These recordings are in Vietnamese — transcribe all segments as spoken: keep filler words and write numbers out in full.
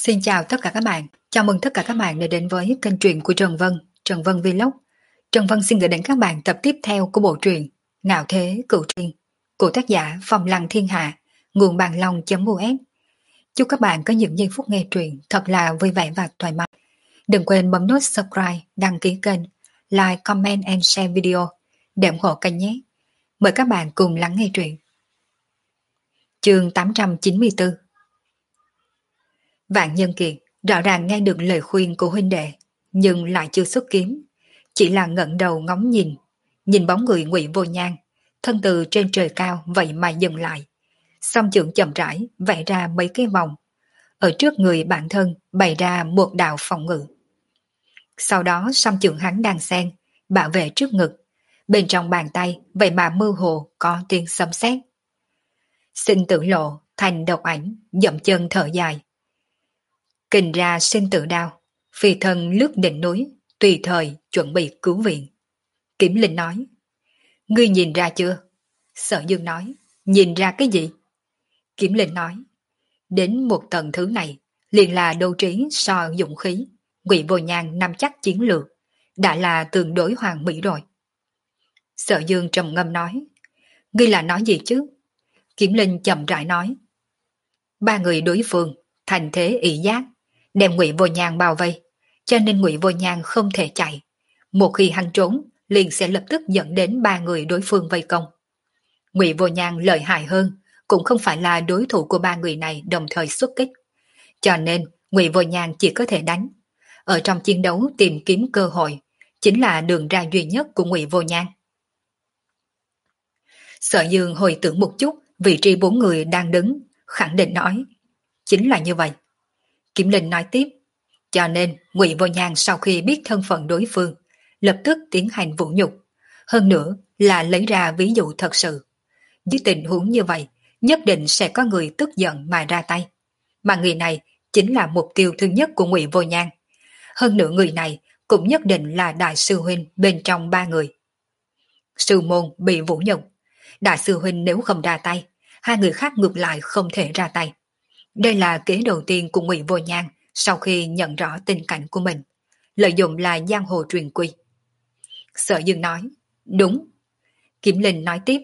Xin chào tất cả các bạn, chào mừng tất cả các bạn đã đến với kênh truyện của Trần Vân, Trần Vân Vlog. Trần Vân xin gửi đến các bạn tập tiếp theo của bộ truyện Ngạo Thế Cửu Triền của tác giả Phong Lăng Thiên Hạ, nguồn bàn long.us. Chúc các bạn có những giây phút nghe truyện thật là vui vẻ và thoải mái. Đừng quên bấm nút subscribe, đăng ký kênh, like, comment and share video để ủng hộ kênh nhé. Mời các bạn cùng lắng nghe truyện. Chương tám trăm chín mươi tư. Vạn Nhân Kiệt rõ ràng nghe được lời khuyên của huynh đệ, nhưng lại chưa xuất kiếm, chỉ là ngẩng đầu ngóng nhìn, nhìn bóng người Ngụy Vô Nhan, thân từ trên trời cao vậy mà dừng lại, song chưởng chậm rãi vẽ ra mấy cái vòng, ở trước người bản thân bày ra một đạo phòng ngự. Sau đó song chưởng hắn đang xen, bảo vệ trước ngực, bên trong bàn tay vậy mà mơ hồ có tiếng sấm sét. Sinh tử lộ thành độc ảnh, dậm chân thở dài. Kình ra sinh tử đao, phi thân lướt đỉnh núi, tùy thời chuẩn bị cứu viện. Kiểm Linh nói, ngươi nhìn ra chưa? Sở Dương nói, nhìn ra cái gì? Kiểm Linh nói, đến một tầng thứ này, liền là đấu trí so dụng khí, Ngụy Vô Nhan nắm chắc chiến lược, đã là tương đối hoàn mỹ rồi. Sở Dương trầm ngâm nói, ngươi là nói gì chứ? Kiểm Linh chậm rãi nói, ba người đối phương, thành thế ỷ giác, đem Ngụy Vô Nhan bao vây, cho nên Ngụy Vô Nhan không thể chạy. Một khi hắn trốn, liền sẽ lập tức dẫn đến ba người đối phương vây công. Ngụy Vô Nhan lợi hại hơn, cũng không phải là đối thủ của ba người này đồng thời xuất kích. Cho nên Ngụy Vô Nhan chỉ có thể đánh. Ở trong chiến đấu tìm kiếm cơ hội, chính là đường ra duy nhất của Ngụy Vô Nhan. Sở Dương hồi tưởng một chút vị trí bốn người đang đứng, khẳng định nói, chính là như vậy. Kiểm Linh nói tiếp, cho nên Ngụy Vô Nhan sau khi biết thân phận đối phương, lập tức tiến hành vũ nhục, hơn nữa là lấy ra ví dụ thật sự. Dưới tình huống như vậy, nhất định sẽ có người tức giận mà ra tay, mà người này chính là mục tiêu thứ nhất của Ngụy Vô Nhan. Hơn nữa người này cũng nhất định là đại sư huynh bên trong ba người. Sư môn bị vũ nhục, đại sư huynh nếu không ra tay, hai người khác ngược lại không thể ra tay. Đây là kế đầu tiên của Ngụy Vô Nhan sau khi nhận rõ tình cảnh của mình, lợi dụng là giang hồ truyền quy. Sở Dương nói, đúng. Kiểm Linh nói tiếp,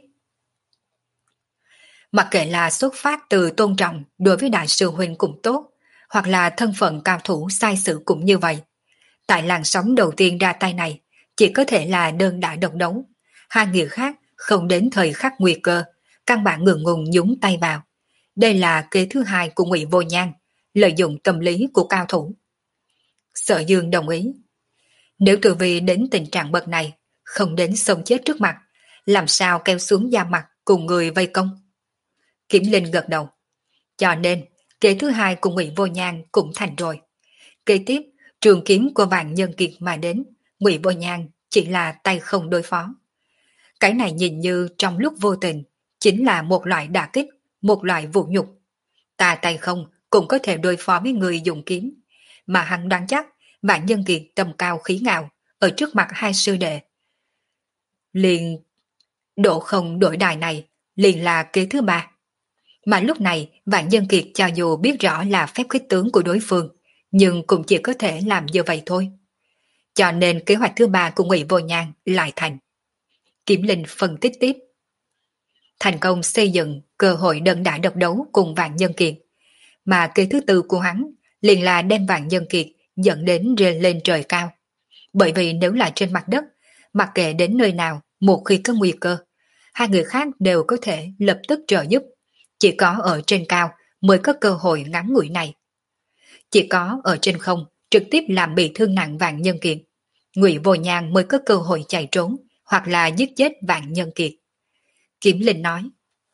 mặc kệ là xuất phát từ tôn trọng đối với đại sư huynh cũng tốt, hoặc là thân phận cao thủ sai sự cũng như vậy. Tại làn sóng đầu tiên ra tay này, chỉ có thể là đơn đả độc đấu. Hai người khác không đến thời khắc nguy cơ, căn bản ngượng ngùng nhúng tay vào. Đây là kế thứ hai của Ngụy Vô Nhan, lợi dụng tâm lý của cao thủ. Sở Dương đồng ý. Nếu Tử Vi đến tình trạng bậc này, không đến sống chết trước mặt, làm sao kéo xuống da mặt cùng người vây công? Kiểm Linh gật đầu. Cho nên, kế thứ hai của Ngụy Vô Nhan cũng thành rồi. Kế tiếp, trường kiếm của Vạn Nhân Kiệt mà đến, Ngụy Vô Nhan chỉ là tay không đối phó. Cái này nhìn như trong lúc vô tình, chính là một loại đả kích, một loại vũ nhục. Ta tay không cũng có thể đối phó với người dùng kiếm, mà hắn đoán chắc Vạn Nhân Kiệt tầm cao khí ngạo ở trước mặt hai sư đệ. Liền độ không đổi đài này liền là kế thứ ba. Mà lúc này Vạn Nhân Kiệt cho dù biết rõ là phép khích tướng của đối phương, nhưng cũng chỉ có thể làm như vậy thôi. Cho nên kế hoạch thứ ba của Ngụy Vô Nhan lại thành. Kiểm Linh phân tích tiếp. Thành công xây dựng cơ hội đơn đả độc đấu cùng Vạn Nhân Kiệt, mà kế thứ tư của hắn liền là đem Vạn Nhân Kiệt dẫn đến rơi lên trời cao. Bởi vì nếu là trên mặt đất, mặc kệ đến nơi nào, một khi có nguy cơ, hai người khác đều có thể lập tức trợ giúp. Chỉ có ở trên cao mới có cơ hội ngắn ngủi này. Chỉ có ở trên không trực tiếp làm bị thương nặng Vạn Nhân Kiệt, Ngụy Vô Nhan mới có cơ hội chạy trốn hoặc là giết chết Vạn Nhân Kiệt. Kiểm Linh nói.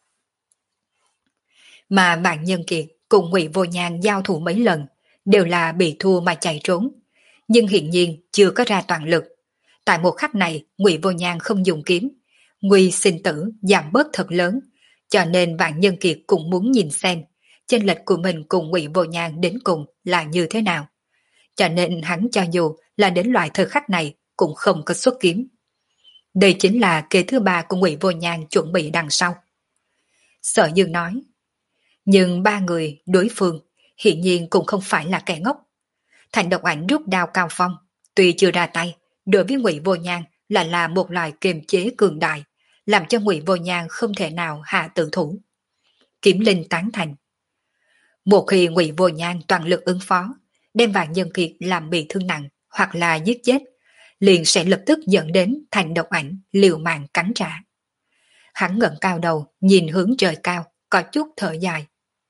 Mà Vạn Nhân Kiệt cùng Ngụy Vô Nhan giao thủ mấy lần, đều là bị thua mà chạy trốn, nhưng hiển nhiên chưa có ra toàn lực. Tại một khắc này, Ngụy Vô Nhan không dùng kiếm, nguy sinh tử giảm bớt thật lớn, cho nên Vạn Nhân Kiệt cũng muốn nhìn xem chênh lệch của mình cùng Ngụy Vô Nhan đến cùng là như thế nào. Cho nên hắn cho dù là đến loại thời khắc này cũng không có xuất kiếm. Đây chính là kế thứ ba của Ngụy Vô Nhan chuẩn bị đằng sau. Sở Dương nói, nhưng ba người đối phương Hiện nhiên cũng không phải là kẻ ngốc. Thành độc ảnh rút đao cao phong, tuy chưa ra tay, đối với Ngụy Vô Nhan là là một loại kiềm chế cường đại, làm cho Ngụy Vô Nhan không thể nào hạ tử thủ. Kiếm Linh tán thành. Một khi Ngụy Vô Nhan toàn lực ứng phó, đem Vạn Nhân Kiệt làm bị thương nặng hoặc là giết chết, liền sẽ lập tức dẫn đến Thành độc ảnh liều mạng cắn trả. Hắn ngẩng cao đầu, nhìn hướng trời cao, có chút thở dài.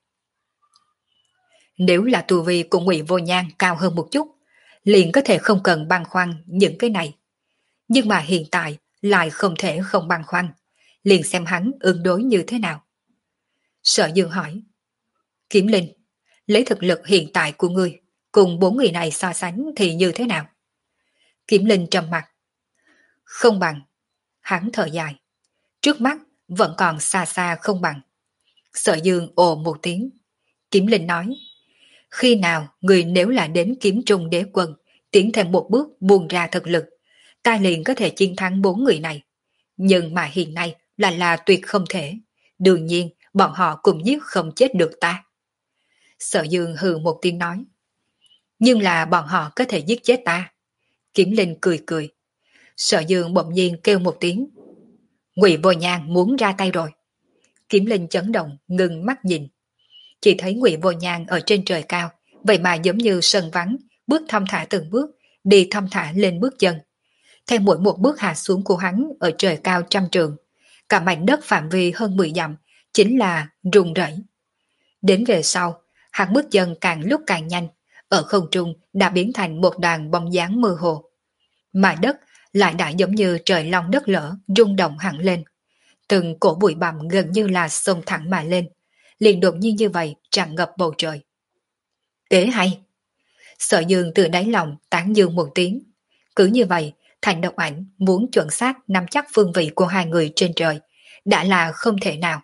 Nếu là tu vi của Ngụy Vô Nhan cao hơn một chút, liền có thể không cần băn khoăn những cái này. Nhưng mà hiện tại lại không thể không băn khoăn, liền xem hắn ứng đối như thế nào. Sở Dương hỏi, Kiếm Linh, lấy thực lực hiện tại của ngươi, cùng bốn người này so sánh thì như thế nào? Kiếm Linh trầm mặt. Không bằng. Hắn thở dài. Trước mắt vẫn còn xa xa không bằng. Sở Dương ồ một tiếng. Kiếm Linh nói, khi nào người nếu là đến kiếm trung đế quân, tiến thêm một bước buông ra thực lực, ta liền có thể chiến thắng bốn người này. Nhưng mà hiện nay là là tuyệt không thể. Đương nhiên bọn họ cùng giết không chết được ta. Sở Dương hừ một tiếng nói, nhưng là bọn họ có thể giết chết ta. Kiếm Linh cười cười. Sở Dương bỗng nhiên kêu một tiếng, Ngụy Vô Nhan muốn ra tay rồi. Kiếm Linh chấn động, ngừng mắt nhìn. Chỉ thấy Ngụy Vô Nhan ở trên trời cao, vậy mà giống như sân vắng, bước thong thả từng bước, đi thong thả lên bước chân. Theo mỗi một bước hạ xuống của hắn ở trời cao trăm trường, cả mảnh đất phạm vi hơn mười dặm chính là rung rẩy. Đến về sau, hắn bước chân càng lúc càng nhanh, ở không trung đã biến thành một đoàn bóng dáng mơ hồ. Mà đất lại đã giống như trời long đất lở rung động hẳn lên. Từng cổ bụi bặm gần như là xông thẳng mà lên, liền đột nhiên như vậy tràn ngập bầu trời. Kế hay! Sở Dương từ đáy lòng tán dương một tiếng. Cứ như vậy, Thành độc ảnh muốn chuẩn xác nắm chắc phương vị của hai người trên trời, đã là không thể nào.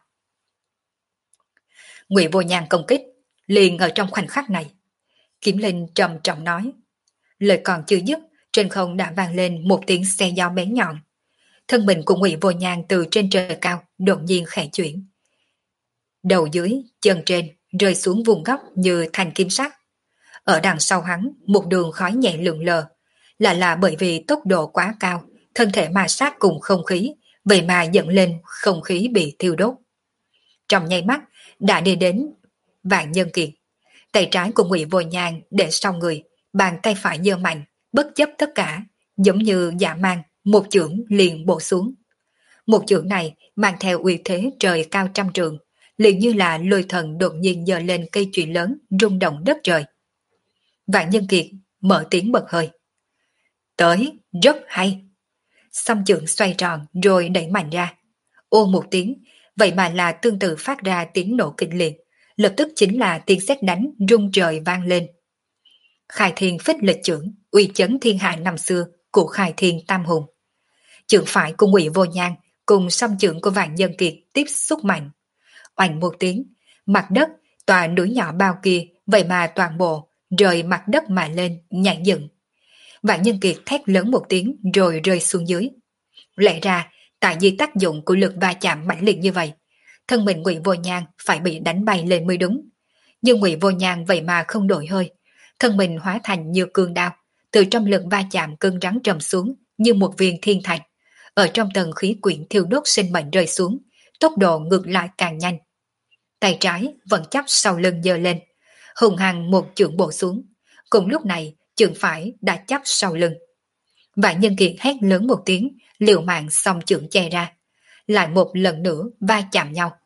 Ngụy Vô Nhan công kích, liền ở trong khoảnh khắc này. Kiếm Linh trầm trọng nói. Lời còn chưa dứt, trên không đã vang lên một tiếng xe gió bén nhọn. Thân mình của Ngụy Vô Nhan từ trên trời cao đột nhiên khẽ chuyển. Đầu dưới, chân trên rơi xuống vùng góc như thành kim sắc. Ở đằng sau hắn, một đường khói nhẹ lượn lờ, là là bởi vì tốc độ quá cao, thân thể ma sát cùng không khí, vậy mà dẫn lên không khí bị thiêu đốt. Trong nháy mắt, đã đi đến Vạn Nhân Kiệt. Tay trái của Ngụy Vô Nhan để sau người, bàn tay phải giơ mạnh, bất chấp tất cả, giống như dạ mang, một chưởng liền bổ xuống. Một chưởng này mang theo uy thế trời cao trăm trường, liền như là lôi thần đột nhiên giơ lên cây chùy lớn rung động đất trời. Vạn Nhân Kiệt mở tiếng bật hơi. Tới, rất hay. Song chưởng xoay tròn rồi đẩy mạnh ra. Ô một tiếng, vậy mà là tương tự phát ra tiếng nổ kịch liệt, lập tức chính là tiếng sét đánh rung trời vang lên. Khai Thiên Phích Lịch Chưởng, uy chấn thiên hạ năm xưa của Khai Thiên Tam Hùng. Chưởng phải của Ngụy Vô Nhan cùng song chưởng của Vạn Nhân Kiệt tiếp xúc mạnh. Oanh một tiếng, mặt đất, tòa núi nhỏ bao kia, vậy mà toàn bộ rời mặt đất mà lên, nhảy dựng. Vạn Nhân Kiệt thét lớn một tiếng rồi rơi xuống dưới. Lẽ ra, tại vì tác dụng của lực va chạm mãnh liệt như vậy, thân mình Ngụy Vô Nhan phải bị đánh bay lên mới đúng. Nhưng Ngụy Vô Nhan vậy mà không đổi hơi, thân mình hóa thành như cương đao, từ trong lực va chạm cứng rắn trầm xuống như một viên thiên thạch, ở trong tầng khí quyển thiêu đốt sinh mệnh rơi xuống, tốc độ ngược lại càng nhanh. Tay trái vẫn chắp sau lưng giơ lên, hùng hăng một chưởng bổ xuống, cùng lúc này chưởng phải đã chắp sau lưng. Vạn Nhân Kiệt hét lớn một tiếng, liều mạng song chưởng che ra, lại một lần nữa va chạm nhau.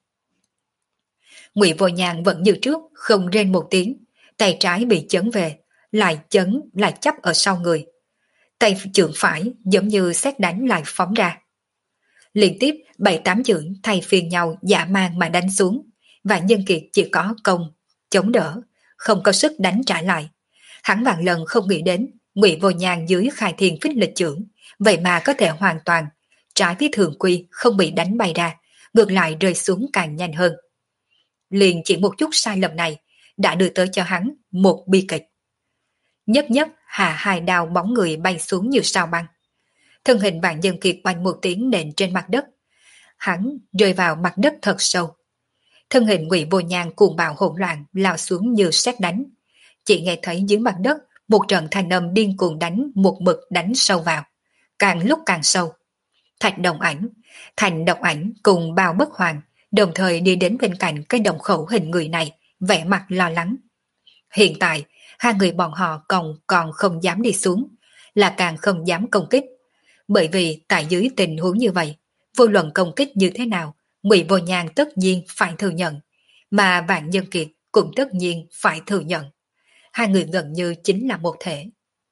Ngụy Vô Nhan vẫn như trước, không rên một tiếng, tay trái bị chấn về, lại chấn lại chắp ở sau người. Tay chưởng phải giống như sét đánh lại phóng ra. Liên tiếp bảy tám chưởng thay phiên nhau dã man mà đánh xuống, Vạn Nhân Kiệt chỉ có công chống đỡ, không có sức đánh trả lại. Hắn vạn lần không nghĩ đến Ngụy Vô Nhan dưới Khai Thiên Phích Lịch Chưởng, vậy mà có thể hoàn toàn trái với thường quy, không bị đánh bay ra, ngược lại rơi xuống càng nhanh hơn. Liền chỉ một chút sai lầm này đã đưa tới cho hắn một bi kịch. Nhất nhất hạ hai đao bóng người bay xuống như sao băng. Thân hình Vạn Nhân Kiệt oanh một tiếng nện trên mặt đất. Hắn rơi vào mặt đất thật sâu. Thân hình Ngụy Vô Nhan cuồng bạo hỗn loạn lao xuống như sét đánh. Chỉ nghe thấy dưới mặt đất một trận thanh âm điên cuồng đánh một mực đánh sâu vào, càng lúc càng sâu. Thạch Đồng Ảnh, Thành Độc Ảnh cùng Bao Bất Hoàng đồng thời đi đến bên cạnh cái đồng khẩu hình người này, vẻ mặt lo lắng. Hiện tại, hai người bọn họ còn còn không dám đi xuống, là càng không dám công kích. Bởi vì tại dưới tình huống như vậy, vô luận công kích như thế nào, Ngụy Vô Nhan tất nhiên phải thừa nhận, mà Vạn Nhân Kiệt cũng tất nhiên phải thừa nhận. Hai người gần như chính là một thể.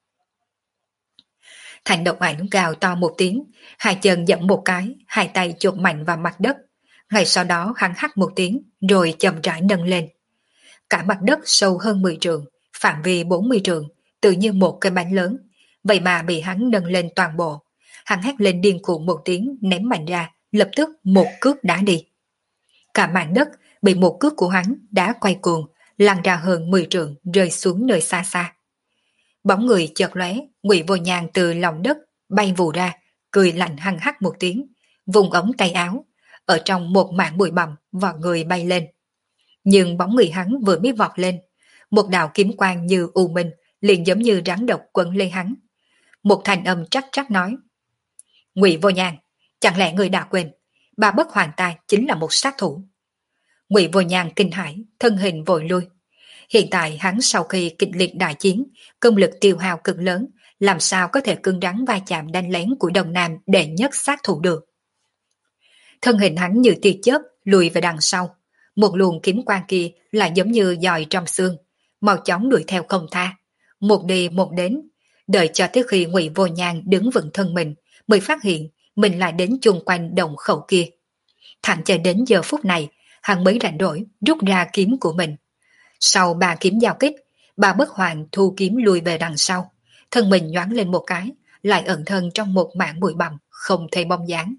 Thành Độc Ảnh gào to một tiếng, hai chân dẫm một cái, hai tay chộp mạnh vào mặt đất. Ngay sau đó hắn hắt một tiếng, rồi chậm rãi nâng lên. Cả mặt đất sâu hơn mười trượng, phạm vi bốn mươi trượng, tự như một cái bánh lớn. Vậy mà bị hắn nâng lên toàn bộ. Hắn hét lên điên cuồng một tiếng, ném mạnh ra, lập tức một cước đá đi. Cả mảng đất bị một cước của hắn đá quay cuồng, lăn ra hơn mười trượng, rơi xuống nơi xa xa. Bóng người chợt lóe, Ngụy Vô Nhan từ lòng đất bay vù ra, cười lạnh hăng hắc một tiếng, vùng ống tay áo, ở trong một mảng bụi bặm vọt người bay lên. Nhưng bóng người hắn vừa mới vọt lên, một đạo kiếm quang như u minh liền giống như rắn độc quấn lên hắn. Một thanh âm trắc trắc nói: Ngụy Vô Nhan, chẳng lẽ người đã quên, Ba Bất Hoàng ta chính là một sát thủ? Ngụy Vô Nhan kinh hãi, thân hình vội lui. Hiện tại hắn sau khi kịch liệt đại chiến, công lực tiêu hao cực lớn, làm sao có thể cứng rắn va chạm đánh lén của Đông Nam đệ nhất sát thủ được. Thân hình hắn như tia chớp lùi về đằng sau, một luồng kiếm quang kia lại giống như dòi trong xương, mau chóng đuổi theo không tha, một đi một đến, đợi cho tới khi Ngụy Vô Nhan đứng vững thân mình, mới phát hiện mình lại đến chung quanh đồng khẩu kia. Thẳng cho đến giờ phút này, hắn mới rảnh rỗi rút ra kiếm của mình. Sau ba kiếm giao kích, Ba Bất Hoàng thu kiếm lùi về đằng sau, thân mình nhoáng lên một cái, lại ẩn thân trong một mảng bụi bặm, không thấy bóng dáng.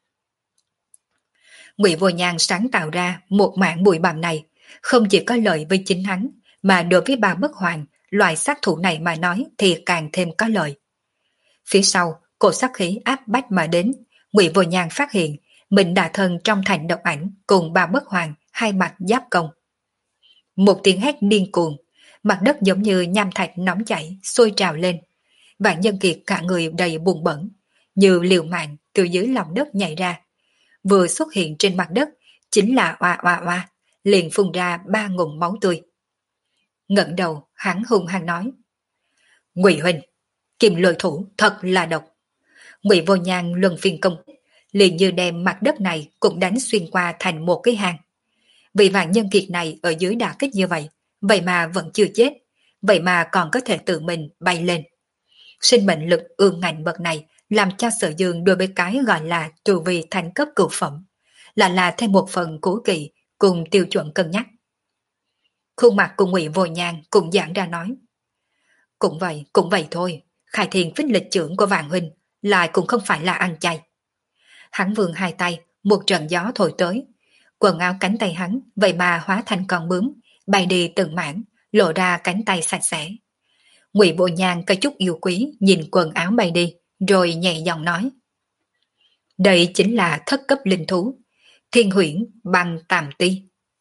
Ngụy Vô Nhan sáng tạo ra một mảng bụi bặm này, không chỉ có lợi với chính hắn, mà đối với Ba Bất Hoàng, loại sát thủ này mà nói thì càng thêm có lợi. Phía sau, cổ sát khí áp bách mà đến, Ngụy Vô Nhan phát hiện mình đã thân trong Thành Độc Ảnh cùng Ba Bất Hoàng hai mặt giáp công. Một tiếng hét điên cuồng, mặt đất giống như nham thạch nóng chảy, sôi trào lên. Vạn Nhân Kiệt cả người đầy buồn bẩn, như liều mạng từ dưới lòng đất nhảy ra. Vừa xuất hiện trên mặt đất, chính là oa oa oa, liền phun ra ba ngụm máu tươi. Ngẩng đầu, hắn hung hăng nói: Ngụy huynh, Kim Lôi thủ thật là độc. Ngụy Vô Nhan luân phiên công, liền như đem mặt đất này cũng đánh xuyên qua thành một cái hang. Vị Vạn Nhân Kiệt này ở dưới đả kích như vậy, vậy mà vẫn chưa chết, vậy mà còn có thể tự mình bay lên. Sinh mệnh lực ương ngạnh bậc này làm cho Sở Dương đối với cái gọi là tu vi thành cấp cửu phẩm, là là thêm một phần cố kỵ cùng tiêu chuẩn cân nhắc. Khuôn mặt của Ngụy Vô Nhan cũng giãn ra nói: Cũng vậy, cũng vậy thôi, khai thiên phích lịch trưởng của Vạn huynh lại cũng không phải là ăn chay. Hắn vươn hai tay, một trận gió thổi tới, quần áo cánh tay hắn vậy mà hóa thành con bướm, bay đi từng mảng, lộ ra cánh tay sạch sẽ. Ngụy Vô Nhan có chút yêu quý nhìn quần áo bay đi, rồi nhẹ giọng nói: Đây chính là thất cấp linh thú, Thiên Huyễn Băng Tàm Ti.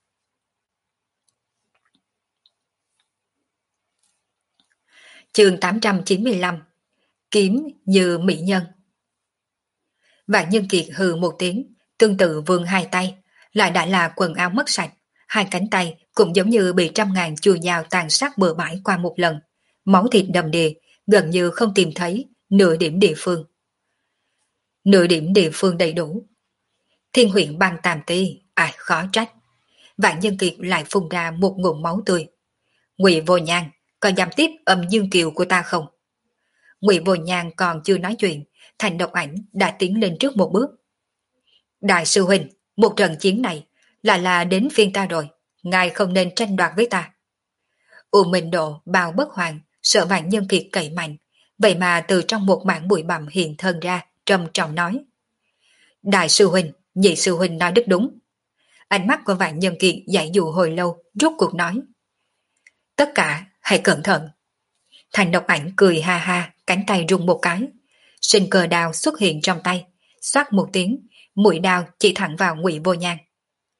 Chương tám trăm chín mươi lăm. Kiếm như mỹ nhân. Vạn Nhân Kiệt hừ một tiếng, tương tự vươn hai tay, lại đã là quần áo mất sạch, hai cánh tay cũng giống như bị trăm ngàn chuôi dao tàn sát bừa bãi qua một lần, máu thịt đầm đìa, gần như không tìm thấy nửa điểm địa phương. Nửa điểm địa phương đầy đủ. Thiên Huyễn Băng Tàm Ti, ai khó trách. Vạn Nhân Kiệt lại phun ra một ngụm máu tươi. Ngụy Vô Nhan, còn dám tiếp âm dương kiều của ta không? Ngụy Vô Nhan còn chưa nói chuyện, Thành Độc Ảnh đã tiến lên trước một bước. Đại sư huynh, một trận chiến này là là đến phiên ta rồi, ngài không nên tranh đoạt với ta. U Minh Độ Bao Bất Hoàng sợ Vạn Nhân Kiệt cậy mạnh, vậy mà từ trong một mảng bụi bặm hiện thân ra, trầm trọng nói: Đại sư huynh, nhị sư huynh nói rất đúng. Ánh mắt của Vạn Nhân Kiệt giải dụ hồi lâu, rốt cuộc nói: Tất cả hãy cẩn thận. Thành Độc Ảnh cười ha ha, cánh tay rung một cái, sinh cờ đao xuất hiện trong tay, xoát một tiếng, mũi đao chỉ thẳng vào Ngụy Vô Nhan.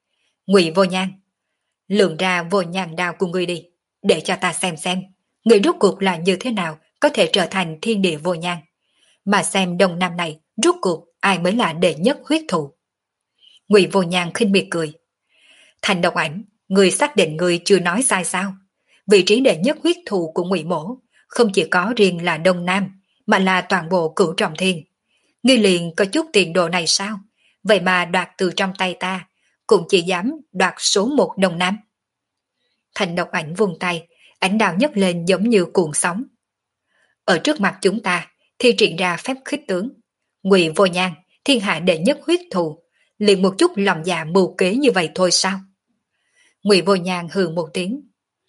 Ngụy Vô Nhan, lượng ra vô nhan đao của ngươi đi, để cho ta xem xem, người rốt cuộc là như thế nào có thể trở thành thiên địa vô nhan, mà xem đông nam này rốt cuộc ai mới là đệ nhất huyết thủ. Ngụy Vô Nhan khinh miệt cười. Thành Độc Ảnh, người xác định người chưa nói sai sao? Vị trí đệ nhất huyết thủ của Ngụy Mỗ không chỉ có riêng là đông nam, mà là toàn bộ Cửu Trọng Thiên. Ngươi liền có chút tiền đồ này sao? Vậy mà đoạt từ trong tay ta, cũng chỉ dám đoạt số một đông nam. Thành Độc Ảnh vung tay, ảnh đào nhấc lên giống như cuồng sóng. Ở trước mặt chúng ta, thi triển ra phép khích tướng. Ngụy Vô Nhan, thiên hạ đệ nhất huyết thù, liền một chút lòng dạ mưu kế như vậy thôi sao? Ngụy Vô Nhan hừ một tiếng.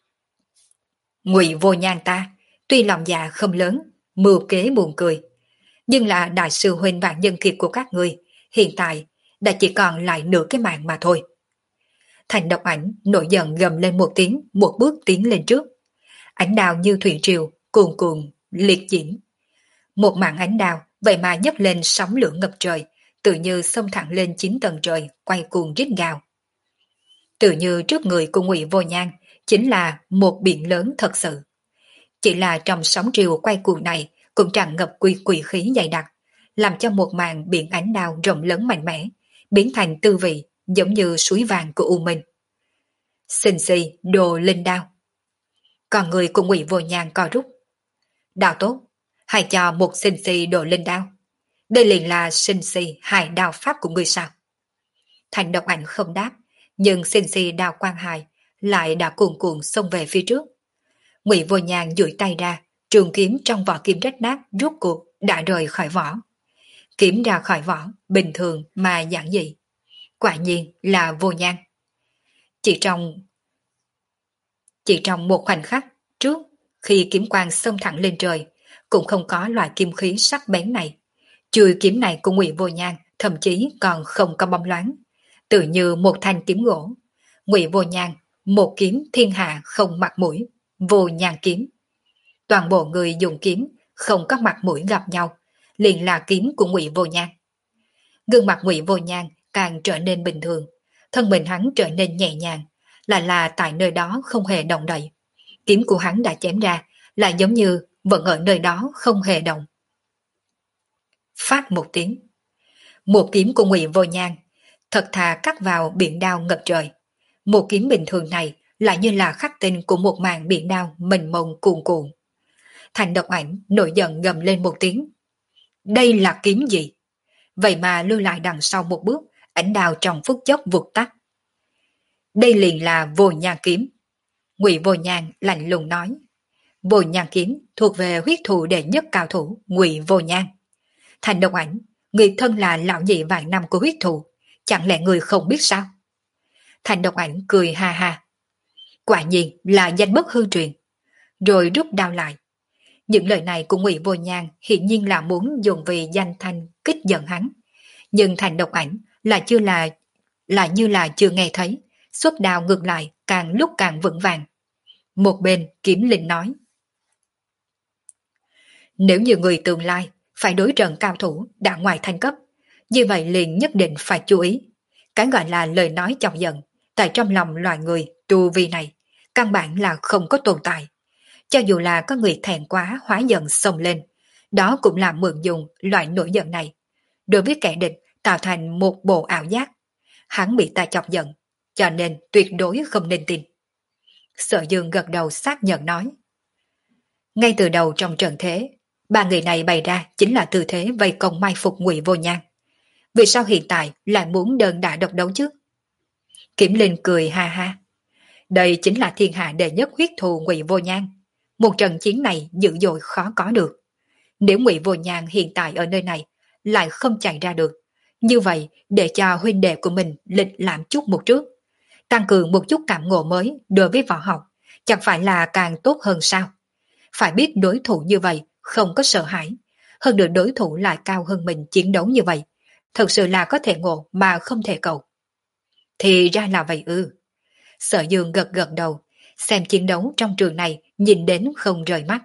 Ngụy Vô Nhan ta, tuy lòng dạ không lớn, mưu kế buồn cười, nhưng là đại sư huynh vạn nhân kiệt của các ngươi, hiện tại đã chỉ còn lại nửa cái mạng mà thôi. Thành Độc Ảnh nổi giận gầm lên một tiếng, một bước tiến lên trước. Ánh đào như thủy triều, cuồn cuộn, liệt diễm. Một mảng ánh đào vậy mà nhấc lên sóng lửa ngập trời, tự như xông thẳng lên chín tầng trời, quay cuồng rít gào. Tự như trước người của Ngụy Vô Nhan chính là một biển lớn thật sự. Chỉ là trong sóng triều quay cuồng này cũng tràn ngập quỷ quỷ khí dày đặc, làm cho một màn biển ánh đào rộng lớn mạnh mẽ, biến thành tư vị giống như suối vàng của U Minh. Sinh si đồ linh đao. Còn người của Ngụy Vô Nhan co rút. Đao tốt, hay cho một sinh si đồ linh đao. Đây liền là sinh si hài đao pháp của người sao? Thành Độc Ảnh không đáp, nhưng sinh si đao quang hài lại đã cuồn cuộn xông về phía trước. Ngụy Vô Nhan duỗi tay ra, trường kiếm trong vỏ kiếm rách nát rút cuộc đã rời khỏi vỏ. Kiếm ra khỏi vỏ, bình thường mà giản dị. Quả nhiên là Vô Nhan. Chỉ trong chỉ trong một khoảnh khắc trước, khi kiếm quang xông thẳng lên trời, cũng không có loại kim khí sắc bén này. Chuôi kiếm này của Ngụy Vô Nhan thậm chí còn không có bóng loáng, tự như một thanh kiếm gỗ. Ngụy Vô Nhan, một kiếm thiên hạ không mặt mũi, Vô Nhan kiếm. Toàn bộ người dùng kiếm không có mặt mũi gặp nhau, liền là kiếm của Ngụy Vô Nhan. Gương mặt Ngụy Vô Nhan càng trở nên bình thường, thân mình hắn trở nên nhẹ nhàng, lại là tại nơi đó không hề động đậy. Kiếm của hắn đã chém ra, lại giống như vẫn ở nơi đó không hề động. Phát một tiếng, một kiếm của Ngụy Vô Nhan thật thà cắt vào biển đao ngập trời. Một kiếm bình thường này lại như là khắc tinh của một màn biển đao mênh mông cuồn cuộn. Thành Độc Ảnh nổi giận gầm lên một tiếng. Đây là kiếm gì? Vậy mà lưu lại đằng sau một bước, ảnh đao trong phút chốc vụt tắt. Đây liền là Vô Nhan kiếm. Ngụy Vô Nhan lạnh lùng nói. Vô Nhan kiếm thuộc về huyết thủ đệ nhất cao thủ Ngụy Vô Nhan. Thành Độc Ảnh, người thân là lão nhị vạn năm của huyết thủ, chẳng lẽ người không biết sao? Thành Độc Ảnh cười ha ha. Quả nhiên là danh bất hư truyền. Rồi rút đao lại. Những lời này của Ngụy Vô Nhan hiển nhiên là muốn dùng vì danh thanh kích giận hắn. Nhưng Thành Độc Ảnh là chưa là là như là chưa nghe thấy, xuất đao ngược lại càng lúc càng vững vàng. Một bên Kiếm Linh nói. Nếu như người tương lai phải đối trận cao thủ đã ngoài thanh cấp, như vậy liền nhất định phải chú ý. Cái gọi là lời nói chọc giận, tại trong lòng loài người tu vi này, căn bản là không có tồn tại. Cho dù là có người thẹn quá hóa giận xông lên, đó cũng là mượn dùng loại nổi giận này. Đối với kẻ địch tạo thành một bộ ảo giác. Hắn bị ta chọc giận, cho nên tuyệt đối không nên tin. Sở Dương gật đầu xác nhận nói. Ngay từ đầu trong trận thế, ba người này bày ra chính là tư thế vây công mai phục Ngụy Vô Nhan. Vì sao hiện tại lại muốn đơn đả độc đấu chứ? Kiểm Linh cười ha ha. Đây chính là thiên hạ đệ nhất huyết thù Ngụy Vô Nhan. Một trận chiến này dữ dội khó có được. Nếu Ngụy Vô Nhan hiện tại ở nơi này lại không chạy ra được, như vậy để cho huynh đệ của mình lịch lãm chút một trước, tăng cường một chút cảm ngộ mới đối với võ học, chẳng phải là càng tốt hơn sao? Phải biết đối thủ như vậy không có sợ hãi, hơn nữa đối thủ lại cao hơn mình chiến đấu như vậy, thật sự là có thể ngộ mà không thể cầu. Thì ra là vậy ư. Sở Dương gật gật đầu, xem chiến đấu trong trường này nhìn đến không rời mắt.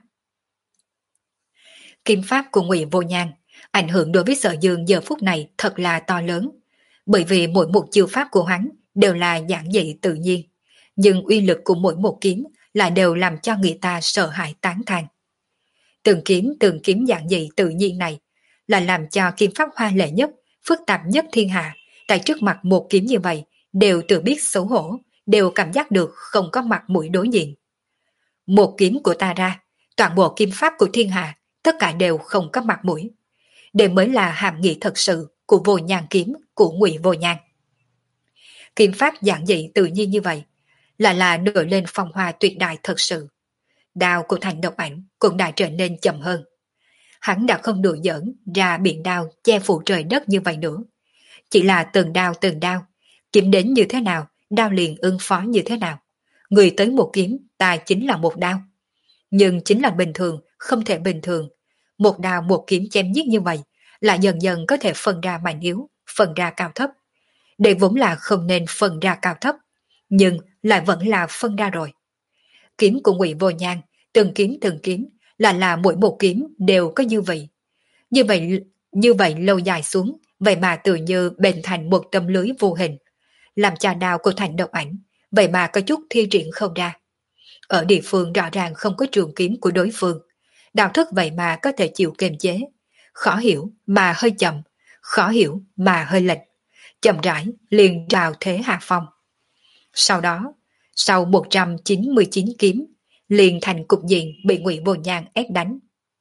Kiếm pháp của Ngụy Vô Nhan ảnh hưởng đối với Sở Dương giờ phút này thật là to lớn, bởi vì mỗi một chiêu pháp của hắn đều là giản dị tự nhiên, nhưng uy lực của mỗi một kiếm lại đều làm cho người ta sợ hãi tán thán. Từng kiếm từng kiếm giản dị tự nhiên này là làm cho kiếm pháp hoa lệ nhất, phức tạp nhất thiên hạ, tại trước mặt một kiếm như vậy đều tự biết xấu hổ, đều cảm giác được không có mặt mũi đối diện. Một kiếm của ta ra, toàn bộ kiếm pháp của thiên hạ tất cả đều không có mặt mũi. Đây mới là hàm nghĩa thật sự của Vô Nhàn kiếm của Ngụy Vô Nhàn. Kiếm pháp giản dị tự nhiên như vậy là là nổi lên phong hoa tuyệt đại thật sự. Đao của Thành Độc Ảnh cũng đã trở nên chậm hơn. Hắn đã không đùa giỡn ra biển đao che phủ trời đất như vậy nữa. Chỉ là từng đao từng đao, kiếm đến như thế nào, đao liền ứng phó như thế nào. Người tới một kiếm, ta chính là một đao. Nhưng chính là bình thường, không thể bình thường. Một đao một kiếm chém giết như vậy, là dần dần có thể phân ra mạnh yếu, phân ra cao thấp. Đây vốn là không nên phân ra cao thấp, nhưng lại vẫn là phân ra rồi. Kiếm của Ngụy Vô Nhan, từng kiếm từng kiếm, là là mỗi một kiếm đều có như vậy. Như vậy, như vậy lâu dài xuống, vậy mà tự như bền thành một tấm lưới vô hình, làm cho đao của Thành Độc Ảnh, vậy mà có chút thi triển không ra. Ở địa phương rõ ràng không có trường kiếm của đối phương, đạo thức vậy mà có thể chịu kiềm chế, khó hiểu mà hơi chậm, khó hiểu mà hơi lệch, chậm rãi liền vào thế hạ phong. Sau đó, sau một trăm chín mươi chín kiếm, liền thành cục diện bị Ngụy Vô Nhan ép đánh.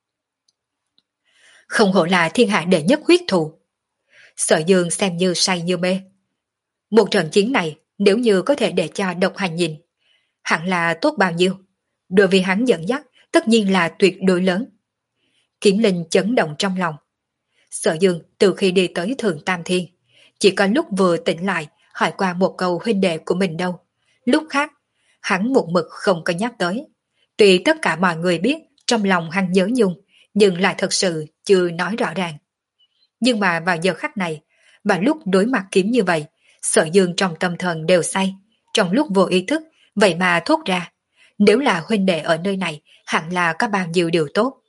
Không hổ là thiên hạ đệ nhất huyết thù. Sở Dương xem như say như mê. Một trận chiến này nếu như có thể để cho độc hành nhìn, hẳn là tốt bao nhiêu. Đối với hắn dẫn dắt, tất nhiên là tuyệt đối lớn. Kiếm Linh chấn động trong lòng. Sở Dương từ khi đi tới Thượng Tam Thiên, chỉ có lúc vừa tỉnh lại hỏi qua một câu huynh đệ của mình đâu. Lúc khác, hắn một mực không có nhắc tới. Tuy tất cả mọi người biết trong lòng hắn nhớ nhung, nhưng lại thật sự chưa nói rõ ràng. Nhưng mà vào giờ khắc này, và lúc đối mặt kiếm như vậy, Sở Dương trong tâm thần đều say, trong lúc vô ý thức, vậy mà thốt ra, nếu là huynh đệ ở nơi này, hẳn là có bao nhiêu điều tốt.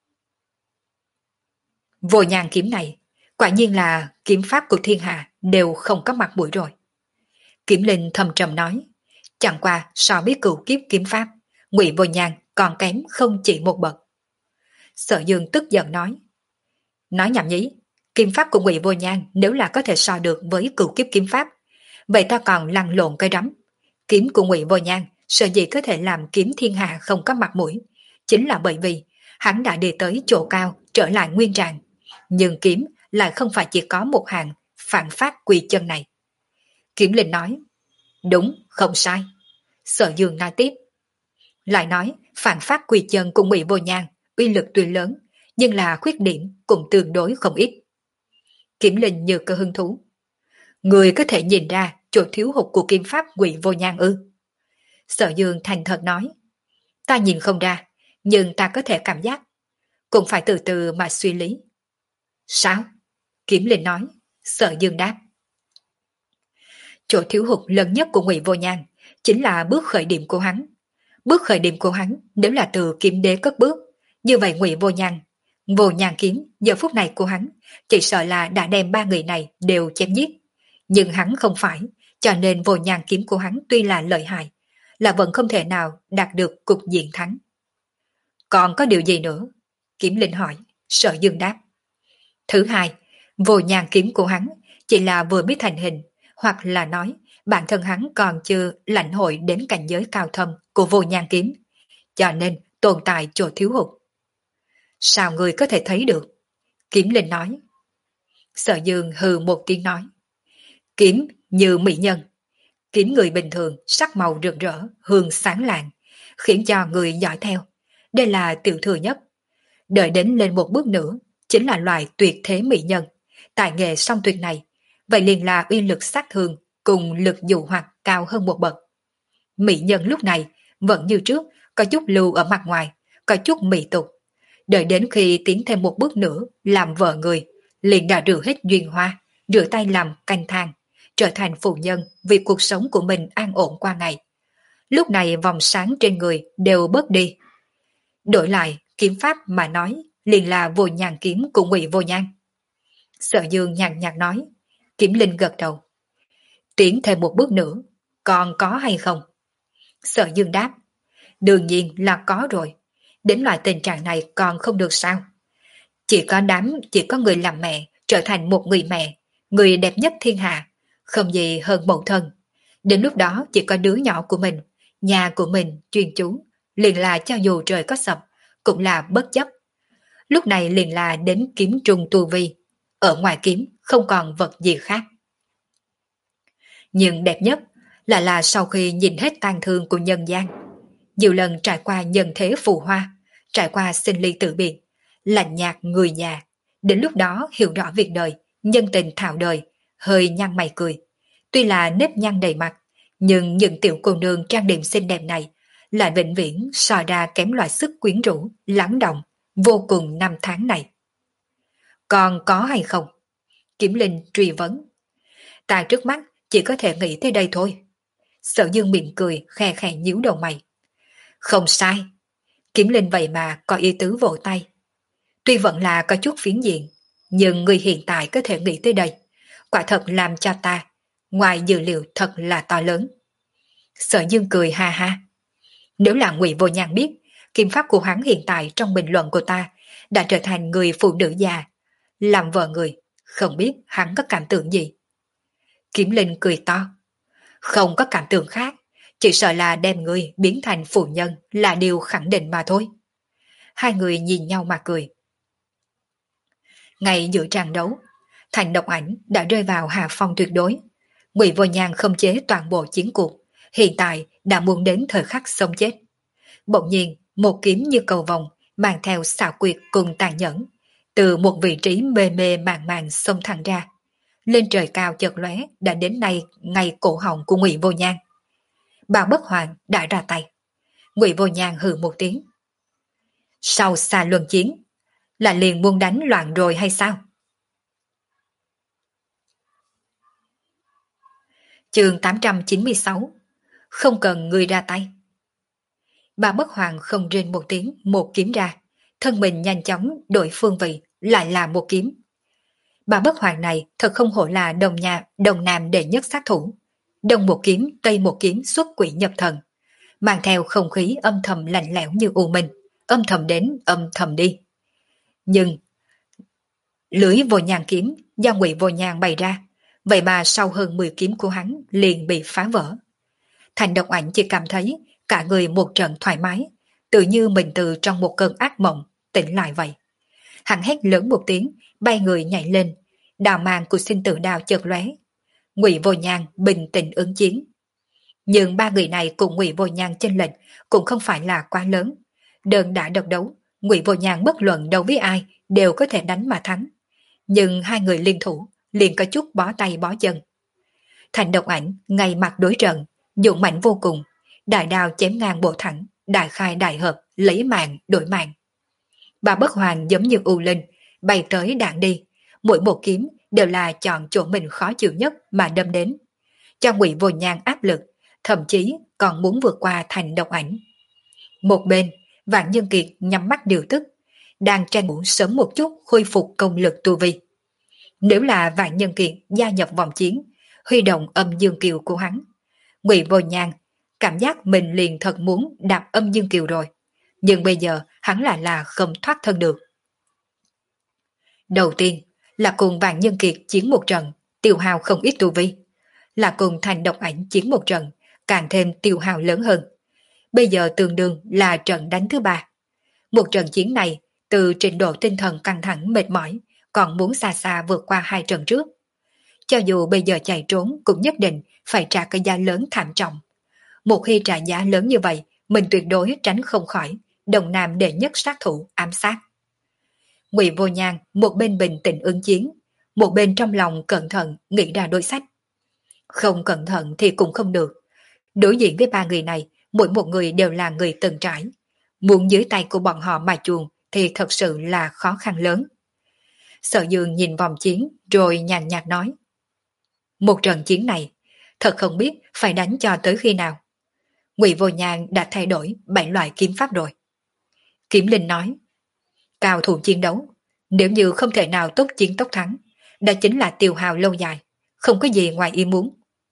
Vô Nhàn kiếm này, quả nhiên là kiếm pháp của thiên hạ đều không có mặt mũi rồi. Kiếm Linh thầm trầm nói, chẳng qua so với cửu kiếp kiếm pháp, Ngụy Vô Nhàn còn kém không chỉ một bậc. Sở Dương tức giận nói, nói nhảm nhí, kiếm pháp của Ngụy Vô Nhan nếu là có thể so được với cửu kiếp kiếm pháp, vậy ta còn lăn lộn cái rắm. Kiếm của Ngụy Vô Nhan sợ gì có thể làm kiếm thiên hạ không có mặt mũi, chính là bởi vì hắn đã đi tới chỗ cao trở lại nguyên trạng, nhưng kiếm lại không phải chỉ có một hàng phản phát quy chân này. Kiếm Linh nói, đúng, không sai. Sở Dương nói tiếp, lại nói phản phát quy chân của Ngụy Vô Nhan uy lực tuy lớn, nhưng là khuyết điểm cũng tương đối không ít. Kiếm Linh như cơ hứng thú, người có thể nhìn ra chỗ thiếu hụt của kiếm pháp Ngụy Vô Nhan ư? Sở Dương thành thật nói, ta nhìn không ra, nhưng ta có thể cảm giác, cũng phải từ từ mà suy lý. Sao? Kiếm Linh nói. Sở Dương đáp, chỗ thiếu hụt lớn nhất của Ngụy Vô Nhan chính là bước khởi điểm của hắn. Bước khởi điểm của hắn nếu là từ kiếm đế cất bước, như vậy Ngụy Vô Nhan, Vô Nhan kiếm giờ phút này của hắn chỉ sợ là đã đem ba người này đều chém giết. Nhưng hắn không phải, cho nên Vô Nhan kiếm của hắn tuy là lợi hại, là vẫn không thể nào đạt được cục diện thắng. Còn có điều gì nữa? Kiếm Linh hỏi. Sở Dương đáp, thứ hai, Vô Nhan kiếm của hắn chỉ là vừa biết thành hình, hoặc là nói bản thân hắn còn chưa lãnh hội đến cảnh giới cao thâm của Vô Nhan kiếm, cho nên tồn tại chỗ thiếu hụt. Sao người có thể thấy được? Kiếm Linh nói. Sở Dương hừ một tiếng nói, kiếm như mỹ nhân, kiếm người bình thường sắc màu rực rỡ, hương sáng lạng, khiến cho người dõi theo. Đây là tiểu thừa nhất. Đợi đến lên một bước nữa, chính là loài tuyệt thế mỹ nhân. Tài nghệ song tuyệt này, vậy liền là uy lực sát thương cùng lực dụ hoặc cao hơn một bậc. Mỹ nhân lúc này vẫn như trước, có chút lưu ở mặt ngoài, có chút mỹ tục. Đợi đến khi tiến thêm một bước nữa làm vợ người, liền đã rửa hết duyên hoa, rửa tay làm canh thang, trở thành phụ nhân vì cuộc sống của mình an ổn qua ngày. Lúc này vòng sáng trên người đều bớt đi. Đổi lại kiếm pháp mà nói, liền là Vô Nhan kiếm của Ngụy Vô Nhan. Sở Dương nhàn nhạt nói. Kiếm Linh gật đầu. tiến thêm một bước nữa, còn có hay không? Sở Dương đáp, đương nhiên là có rồi, đến loại tình trạng này còn không được sao? Chỉ có đám, chỉ có người làm mẹ trở thành một người mẹ, người đẹp nhất thiên hạ, không gì hơn mẫu thân. Đến lúc đó chỉ có đứa nhỏ của mình, nhà của mình chuyên chú, liền là cho dù trời có sập, cũng là bất chấp. Lúc này liền là đến kiếm trung tu vi, ở ngoài kiếm không còn vật gì khác. Nhưng đẹp nhất là là sau khi nhìn hết tang thương của nhân gian, nhiều lần trải qua nhân thế phù hoa, trải qua sinh ly tử biệt, lạnh nhạt người nhà, đến lúc đó hiểu rõ việc đời, nhân tình thảo đời, hơi nhăn mày cười. Tuy là nếp nhăn đầy mặt, nhưng những tiểu cô nương trang điểm xinh đẹp này lại vĩnh viễn so ra kém loại sức quyến rũ, lắng động, vô cùng năm tháng này. Còn có hay không? Kiểm Linh truy vấn. Ta trước mắt chỉ có thể nghĩ tới đây thôi. Sở Dương mỉm cười, khe khẽ nhíu đầu mày. Không sai. Kiểm Linh vậy mà có ý tứ vỗ tay. Tuy vẫn là có chút phiến diện, nhưng người hiện tại có thể nghĩ tới đây. Quả thật làm cho ta, ngoài dự liệu thật là to lớn. Sở Dương cười ha ha. Nếu là Ngụy Vô Nhan biết, kim pháp của hắn hiện tại trong bình luận của ta đã trở thành người phụ nữ già, làm vợ người, không biết hắn có cảm tưởng gì. Kiếm Linh cười to. Không có cảm tưởng khác, chỉ sợ là đem người biến thành phụ nhân là điều khẳng định mà thôi. Hai người nhìn nhau mà cười. Ngay giữa trận đấu, Thành Độc Ảnh đã rơi vào hạ phong tuyệt đối. Ngụy Vô Nhan không chế toàn bộ chiến cuộc, hiện tại đã muốn đến thời khắc sống chết. Bỗng nhiên, một kiếm như cầu vồng, mang theo xảo quyệt cùng tàn nhẫn, từ một vị trí mê mê màng màng xông thẳng ra. Lên trời cao chợt lóe đã đến nay ngay cổ họng của Ngụy Vô Nhan. Bà Bất Hoàng đã ra tay. Ngụy Vô Nhan hừ một tiếng. Sau xa luân chiến, là liền muốn đánh loạn rồi hay sao? Chương tám trăm chín mươi sáu. Không cần người ra tay. Bà Bất Hoàng không rên một tiếng, một kiếm ra, thân mình nhanh chóng đổi phương vị, lại là một kiếm. Bà Bất Hoàng này thật không hổ là đồng nhà, đồng nam đệ nhất sát thủ. Đông một kiếm, tây một kiếm xuất quỷ nhập thần, mang theo không khí âm thầm lạnh lẽo như u minh, âm thầm đến, âm thầm đi. Nhưng lưới Vô Nhan kiếm do Ngụy Vô Nhan bày ra, vậy mà sau hơn mười kiếm của hắn liền bị phá vỡ. Thành Độc Ảnh chỉ cảm thấy cả người một trận thoải mái, tự như mình từ trong một cơn ác mộng tỉnh lại vậy. Hắn hét lớn một tiếng, bay người nhảy lên, đào mang của sinh tử đao chợt lóe. Ngụy Vô Nhan bình tĩnh ứng chiến. Nhưng ba người này cùng Ngụy Vô Nhan chênh lệch cũng không phải là quá lớn. Đơn đã độc đấu, Ngụy Vô Nhan bất luận đấu với ai đều có thể đánh mà thắng. Nhưng hai người liên thủ liền có chút bó tay bó chân. Thành Độc Ảnh ngay mặt đối trận, dũng mạnh vô cùng, đại đao chém ngang bộ thẳng, đại khai đại hợp, lấy mạng đổi mạng. Bà Bất Hoàng giống như u linh, bay tới đạn đi, mỗi một kiếm đều là chọn chỗ mình khó chịu nhất mà đâm đến, cho Ngụy Vô Nhan áp lực, thậm chí còn muốn vượt qua Thành Độc Ảnh. Một bên, Vạn Nhân Kiệt nhắm mắt điều tức, đang tranh thủ sớm một chút khôi phục công lực tu vi. Nếu là Vạn Nhân Kiệt gia nhập vòng chiến, huy động âm dương kiều của hắn, Ngụy Vô Nhan cảm giác mình liền thật muốn đạp âm dương kiều rồi. Nhưng bây giờ hắn lại là không thoát thân được. Đầu tiên là cùng Vạn Nhân Kiệt chiến một trận, tiêu hao không ít tu vi. Là cùng Thành Độc Ảnh chiến một trận, càng thêm tiêu hao lớn hơn. Bây giờ tương đương là trận đánh thứ ba. Một trận chiến này, từ trình độ tinh thần căng thẳng mệt mỏi, còn muốn xa xa vượt qua hai trận trước. Cho dù bây giờ chạy trốn cũng nhất định phải trả cái giá lớn thảm trọng. Một khi trả giá lớn như vậy, mình tuyệt đối tránh không khỏi đồng nam đệ nhất sát thủ ám sát. Ngụy Vô Nhan một bên bình tĩnh ứng chiến, một bên trong lòng cẩn thận nghĩ ra đối sách. Không cẩn thận thì cũng không được. Đối diện với ba người này, mỗi một người đều là người từng trải. Muốn dưới tay của bọn họ mà chuồn thì thật sự là khó khăn lớn. Sở Dương nhìn vòng chiến rồi nhàn nhạt nói. Một trận chiến này, thật không biết phải đánh cho tới khi nào. Ngụy Vô Nhan đã thay đổi bảy loại kiếm pháp rồi. Kiếm Linh nói, cao thủ chiến đấu, nếu như không thể nào tốc chiến tốc thắng, đó chính là tiêu hao lâu dài, không có gì ngoài ý muốn.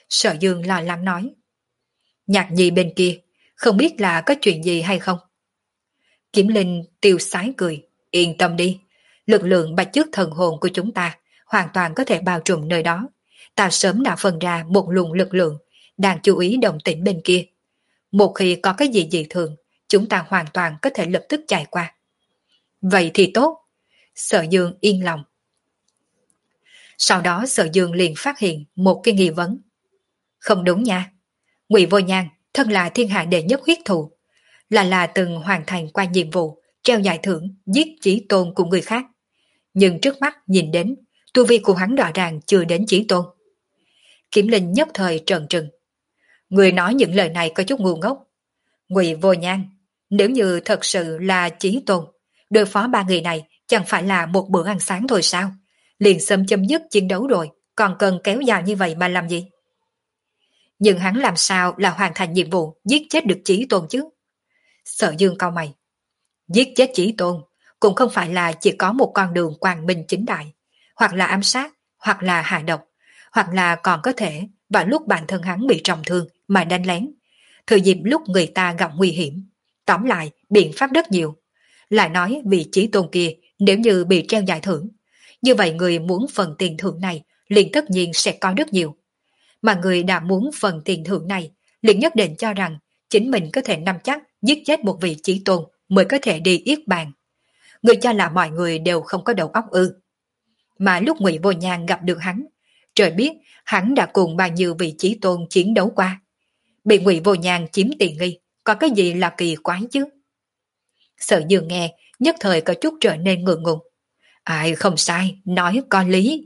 Sở Dương lo lắng nói. Nhạc Nhi bên kia, không biết là có chuyện gì hay không? Kiếm Linh tiêu sái cười, yên tâm đi, lực lượng bạch trước thần hồn của chúng ta hoàn toàn có thể bao trùm nơi đó. Ta sớm đã phân ra một luồng lực lượng, đang chú ý động tĩnh bên kia. Một khi có cái gì dị thường, chúng ta hoàn toàn có thể lập tức chạy qua. Vậy thì tốt. Sở Dương yên lòng. Sau đó Sở Dương liền phát hiện một cái nghi vấn. Không đúng nha. Ngụy Vô Nhan thân là thiên hạ đệ nhất huyết thù, là là từng hoàn thành qua nhiệm vụ treo giải thưởng giết chí tôn của người khác. Nhưng trước mắt nhìn đến, tu vi của hắn rõ ràng chưa đến chí tôn. Kiếm Linh nhất thời trợn trừng. Người nói những lời này có chút ngu ngốc. Ngụy Vô Nhan, nếu như thật sự là chí tôn, đối phó ba người này chẳng phải là một bữa ăn sáng thôi sao? Liền sớm chấm dứt chiến đấu rồi, còn cần kéo dài như vậy mà làm gì? Nhưng hắn làm sao là hoàn thành nhiệm vụ giết chết được chí tôn chứ? Sở Dương cau mày. Giết chết chí tôn cũng không phải là chỉ có một con đường quang minh chính đại, hoặc là ám sát, hoặc là hạ độc, hoặc là còn có thể vào lúc bản thân hắn bị trọng thương mà đánh lén, thời dịp lúc người ta gặp nguy hiểm. Tóm lại, biện pháp rất nhiều. Lại nói vị chí tôn kia nếu như bị treo giải thưởng, như vậy người muốn phần tiền thưởng này liền tất nhiên sẽ có rất nhiều. Mà người đã muốn phần tiền thưởng này liền nhất định cho rằng chính mình có thể nắm chắc giết chết một vị chí tôn mới có thể đi yết bàn. Người cho là mọi người đều không có đầu óc ư? Mà lúc Ngụy Vô Nhan gặp được hắn, trời biết hắn đã cùng bao nhiêu vị chí tôn chiến đấu qua. Bị Ngụy Vô Nhan chiếm tiện nghi, có cái gì là kỳ quái chứ? Sở Dương nghe, nhất thời có chút trở nên ngượng ngùng. Ai không sai, nói có lý.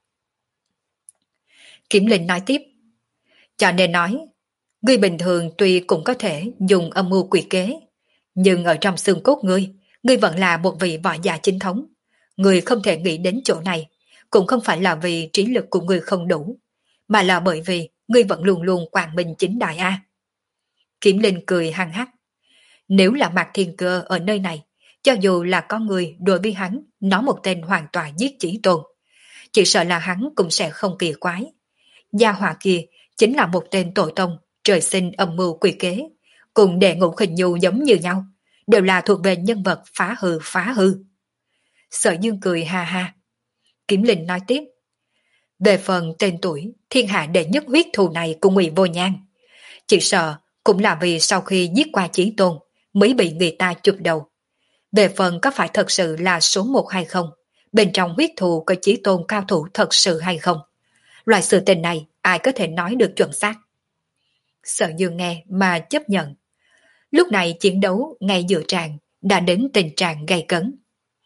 Kiếm Linh nói tiếp. Cho nên nói, ngươi bình thường tuy cũng có thể dùng âm mưu quỷ kế, nhưng ở trong xương cốt ngươi, ngươi vẫn là một vị võ giả chính thống. Ngươi không thể nghĩ đến chỗ này, cũng không phải là vì trí lực của ngươi không đủ, mà là bởi vì ngươi vẫn luôn luôn quang minh chính đại a. Kiếm Linh cười hăng hắc. Nếu là Mạc Thiên Cơ ở nơi này, cho dù là có người đối với hắn nói một tên hoàn toàn giết chỉ tôn, chỉ sợ là hắn cũng sẽ không kỳ quái. Gia hỏa kia chính là một tên tội tông, trời sinh âm mưu quỷ kế, cùng Đệ Ngũ Khinh Nhu giống như nhau, đều là thuộc về nhân vật phá hư phá hư. Sở Dương cười ha ha. Kiếm Linh nói tiếp. Về phần tên tuổi thiên hạ đệ nhất huyết thù này của Ngụy Vô Nhan, chỉ sợ cũng là vì sau khi giết qua chí tôn mới bị người ta chụp đầu. Về phần có phải thật sự là số một hay không, bên trong huyết thù có chí tôn cao thủ thật sự hay không, loại sự tình này ai có thể nói được chuẩn xác. Sở Dương nghe mà chấp nhận. Lúc này chiến đấu ngay giữa tràng đã đến tình trạng gay cấn.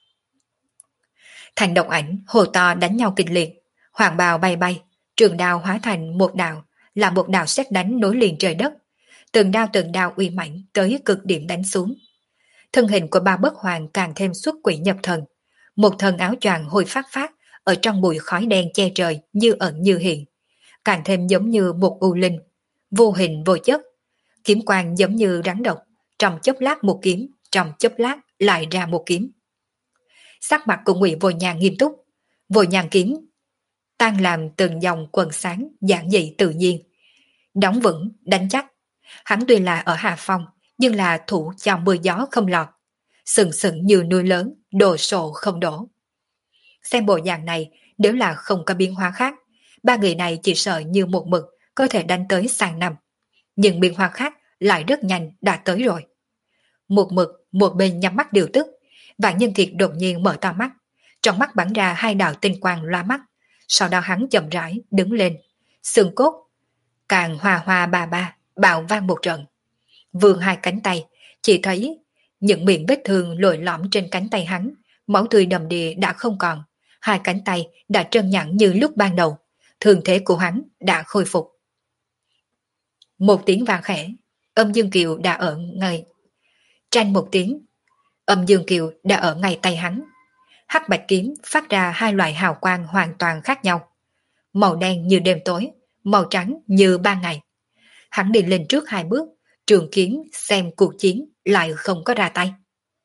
Thành Độc Ảnh hồ to đánh nhau kịch liệt, hoàng bào bay bay, trường đao hóa thành một đạo, là một đạo sét đánh nối liền trời đất, từng đao từng đao uy mãnh tới cực điểm đánh xuống. Thân hình của ba bất hoàng càng thêm xuất quỷ nhập thần, một thân áo choàng hồi phát phát ở trong bụi khói đen che trời như ẩn như hiện, càng thêm giống như một u linh, vô hình vô chất, kiếm quang giống như rắn độc, trong chốc lát một kiếm, trong chốc lát lại ra một kiếm. Sắc mặt của Ngụy Vô Nhan nghiêm túc, Vô Nhan kiếm tan làm từng dòng quần sáng giản dị tự nhiên, đóng vững đánh chắc. Hắn tuy là ở hạ phong, nhưng là thủ cho mưa gió không lọt, sừng sững như núi lớn, đồ sộ không đổ. Xem bộ dạng này, nếu là không có biến hóa khác, ba người này chỉ sợ như một mực có thể đánh tới sang năm. Nhưng biến hóa khác lại rất nhanh đã tới rồi. Một mực, một bên nhắm mắt điều tức, Vạn Nhân Thiệt đột nhiên mở to mắt, trong mắt bắn ra hai đạo tinh quang loa mắt, sau đó hắn chậm rãi đứng lên, xương cốt càng hòa hòa bà ba, bạo vang một trận. Vươn hai cánh tay, chỉ thấy những miệng vết thương lồi lõm trên cánh tay hắn, máu tươi đầm đìa đã không còn, hai cánh tay đã trơn nhẵn như lúc ban đầu, thương thế của hắn đã khôi phục. Một tiếng vang khẽ, Âm Dương Kiều đã ở ngay. Tranh một tiếng, Âm Dương Kiều đã ở ngay tay hắn. Hắc bạch kiếm phát ra hai loại hào quang hoàn toàn khác nhau, màu đen như đêm tối, màu trắng như ban ngày. Hắn đi lên trước hai bước, trường kiếm xem cuộc chiến lại không có ra tay.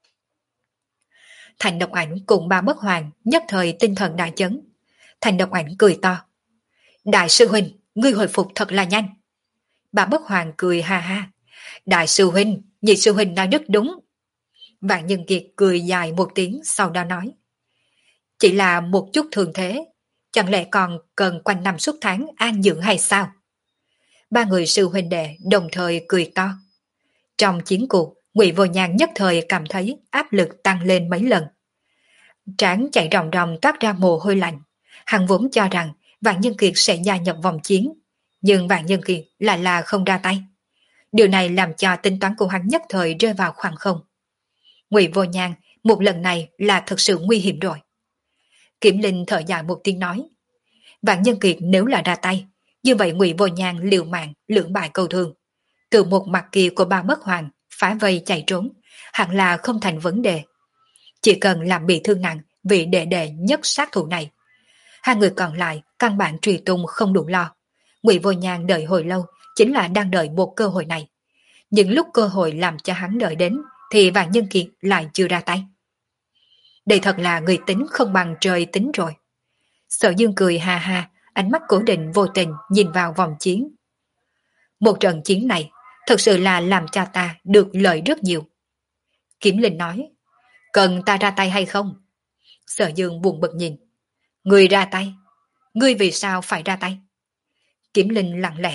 Thành Độc Ảnh cùng ba bất hoàng nhất thời tinh thần đại chấn. Thành Độc Ảnh cười to. Đại sư huynh, ngươi hồi phục thật là nhanh. Bà Bất Hoàng cười ha ha. Đại sư huynh, nhị sư huynh nói rất đúng. Vạn Nhân Kiệt cười dài một tiếng sau đó nói. Chỉ là một chút thường thế, chẳng lẽ còn cần quanh năm suốt tháng an dưỡng hay sao? Ba người sư huynh đệ đồng thời cười to. Trong chiến cuộc, Ngụy Vô Nhàn nhất thời cảm thấy áp lực tăng lên mấy lần. Trán chạy ròng ròng toát ra mồ hôi lạnh. Hắn vốn cho rằng Vạn Nhân Kiệt sẽ gia nhập vòng chiến, nhưng Vạn Nhân Kiệt lại là không ra tay. Điều này làm cho tính toán của hắn nhất thời rơi vào khoảng không. Ngụy Vô Nhàn một lần này là thật sự nguy hiểm rồi. Kiểm Linh thở dài một tiếng nói. Vạn Nhân Kiệt nếu là ra tay, như vậy Ngụy Vô Nhàn liều mạng lưỡng bại câu thương. Từ một mặt kia của ba Bất Hoàng phá vây chạy trốn, hẳn là không thành vấn đề. Chỉ cần làm bị thương nặng vị đệ đệ nhất sát thủ này. Hai người còn lại căn bản truy tung không đủ lo. Ngụy Vô Nhàn đợi hồi lâu chính là đang đợi một cơ hội này. Nhưng lúc cơ hội làm cho hắn đợi đến thì Vạn Nhân Kiệt lại chưa ra tay. Đây thật là người tính không bằng trời tính rồi. Sở Dương cười ha ha, ánh mắt cố định vô tình nhìn vào vòng chiến. Một trận chiến này thật sự là làm cho ta được lợi rất nhiều. Kiểm Linh nói, cần ta ra tay hay không? Sở Dương buồn bực nhìn. Ngươi ra tay. Ngươi vì sao phải ra tay? Kiểm Linh lặng lẽ.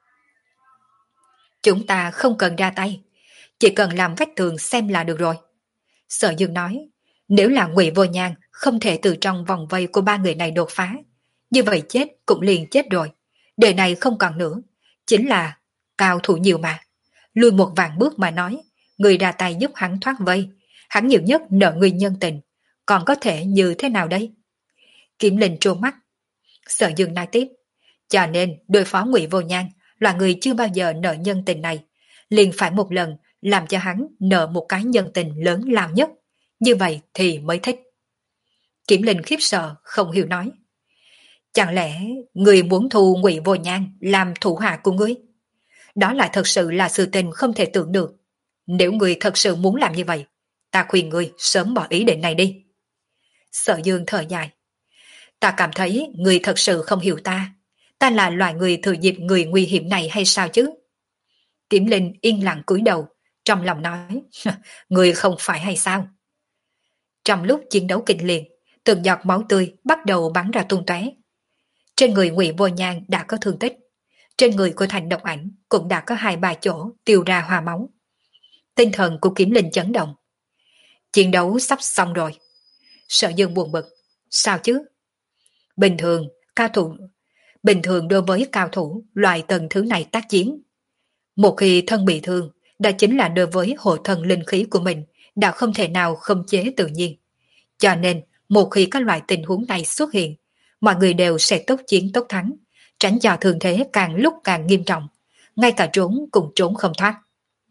Chúng ta không cần ra tay, chỉ cần làm vách tường xem là được rồi. Sở Dương nói, nếu là Ngụy Vô Nhàn không thể từ trong vòng vây của ba người này đột phá, như vậy chết cũng liền chết rồi. Đời này không còn nữa, chính là cao thủ nhiều mà. Lùi một vạn bước mà nói, người ra tay giúp hắn thoát vây, hắn nhiều nhất nợ người nhân tình, còn có thể như thế nào đây? Kiểm Linh trố mắt. Sở Dương nói tiếp, cho nên đối phó Ngụy Vô Nhàn là người chưa bao giờ nợ nhân tình này, liền phải một lần làm cho hắn nợ một cái nhân tình lớn lao nhất, như vậy thì mới thích. Kiểm Linh khiếp sợ không hiểu nói, chẳng lẽ người muốn thu Ngụy Vô Nhàn làm thủ hạ của ngươi? Đó là thật sự là sự tình không thể tưởng được. Nếu ngươi thật sự muốn làm như vậy, ta khuyên ngươi sớm bỏ ý định này đi. Sở Dương thở dài, ta cảm thấy ngươi thật sự không hiểu ta. Ta là loại người thừa dịp người nguy hiểm này hay sao chứ? Kiểm Linh yên lặng cúi đầu, trong lòng nói, ngươi không phải hay sao? Trong lúc chiến đấu kịch liệt, từng giọt máu tươi bắt đầu bắn ra tung tóe. Trên người Ngụy Vô Nhàn đã có thương tích, trên người của Thành Độc Ảnh cũng đã có hai ba chỗ tiêu ra hoa máu. Tinh thần của Kiểm Linh chấn động. Chiến đấu sắp xong rồi. Sở Dương buồn bực, sao chứ? Bình thường, cao thủ Bình thường đối với cao thủ loại tầng thứ này tác chiến, một khi thân bị thương, đó chính là đối với hộ thân linh khí của mình đã không thể nào khống chế tự nhiên. Cho nên, một khi các loại tình huống này xuất hiện, mọi người đều sẽ tốc chiến tốc thắng, tránh cho thường thế càng lúc càng nghiêm trọng, ngay cả trốn cũng trốn không thoát.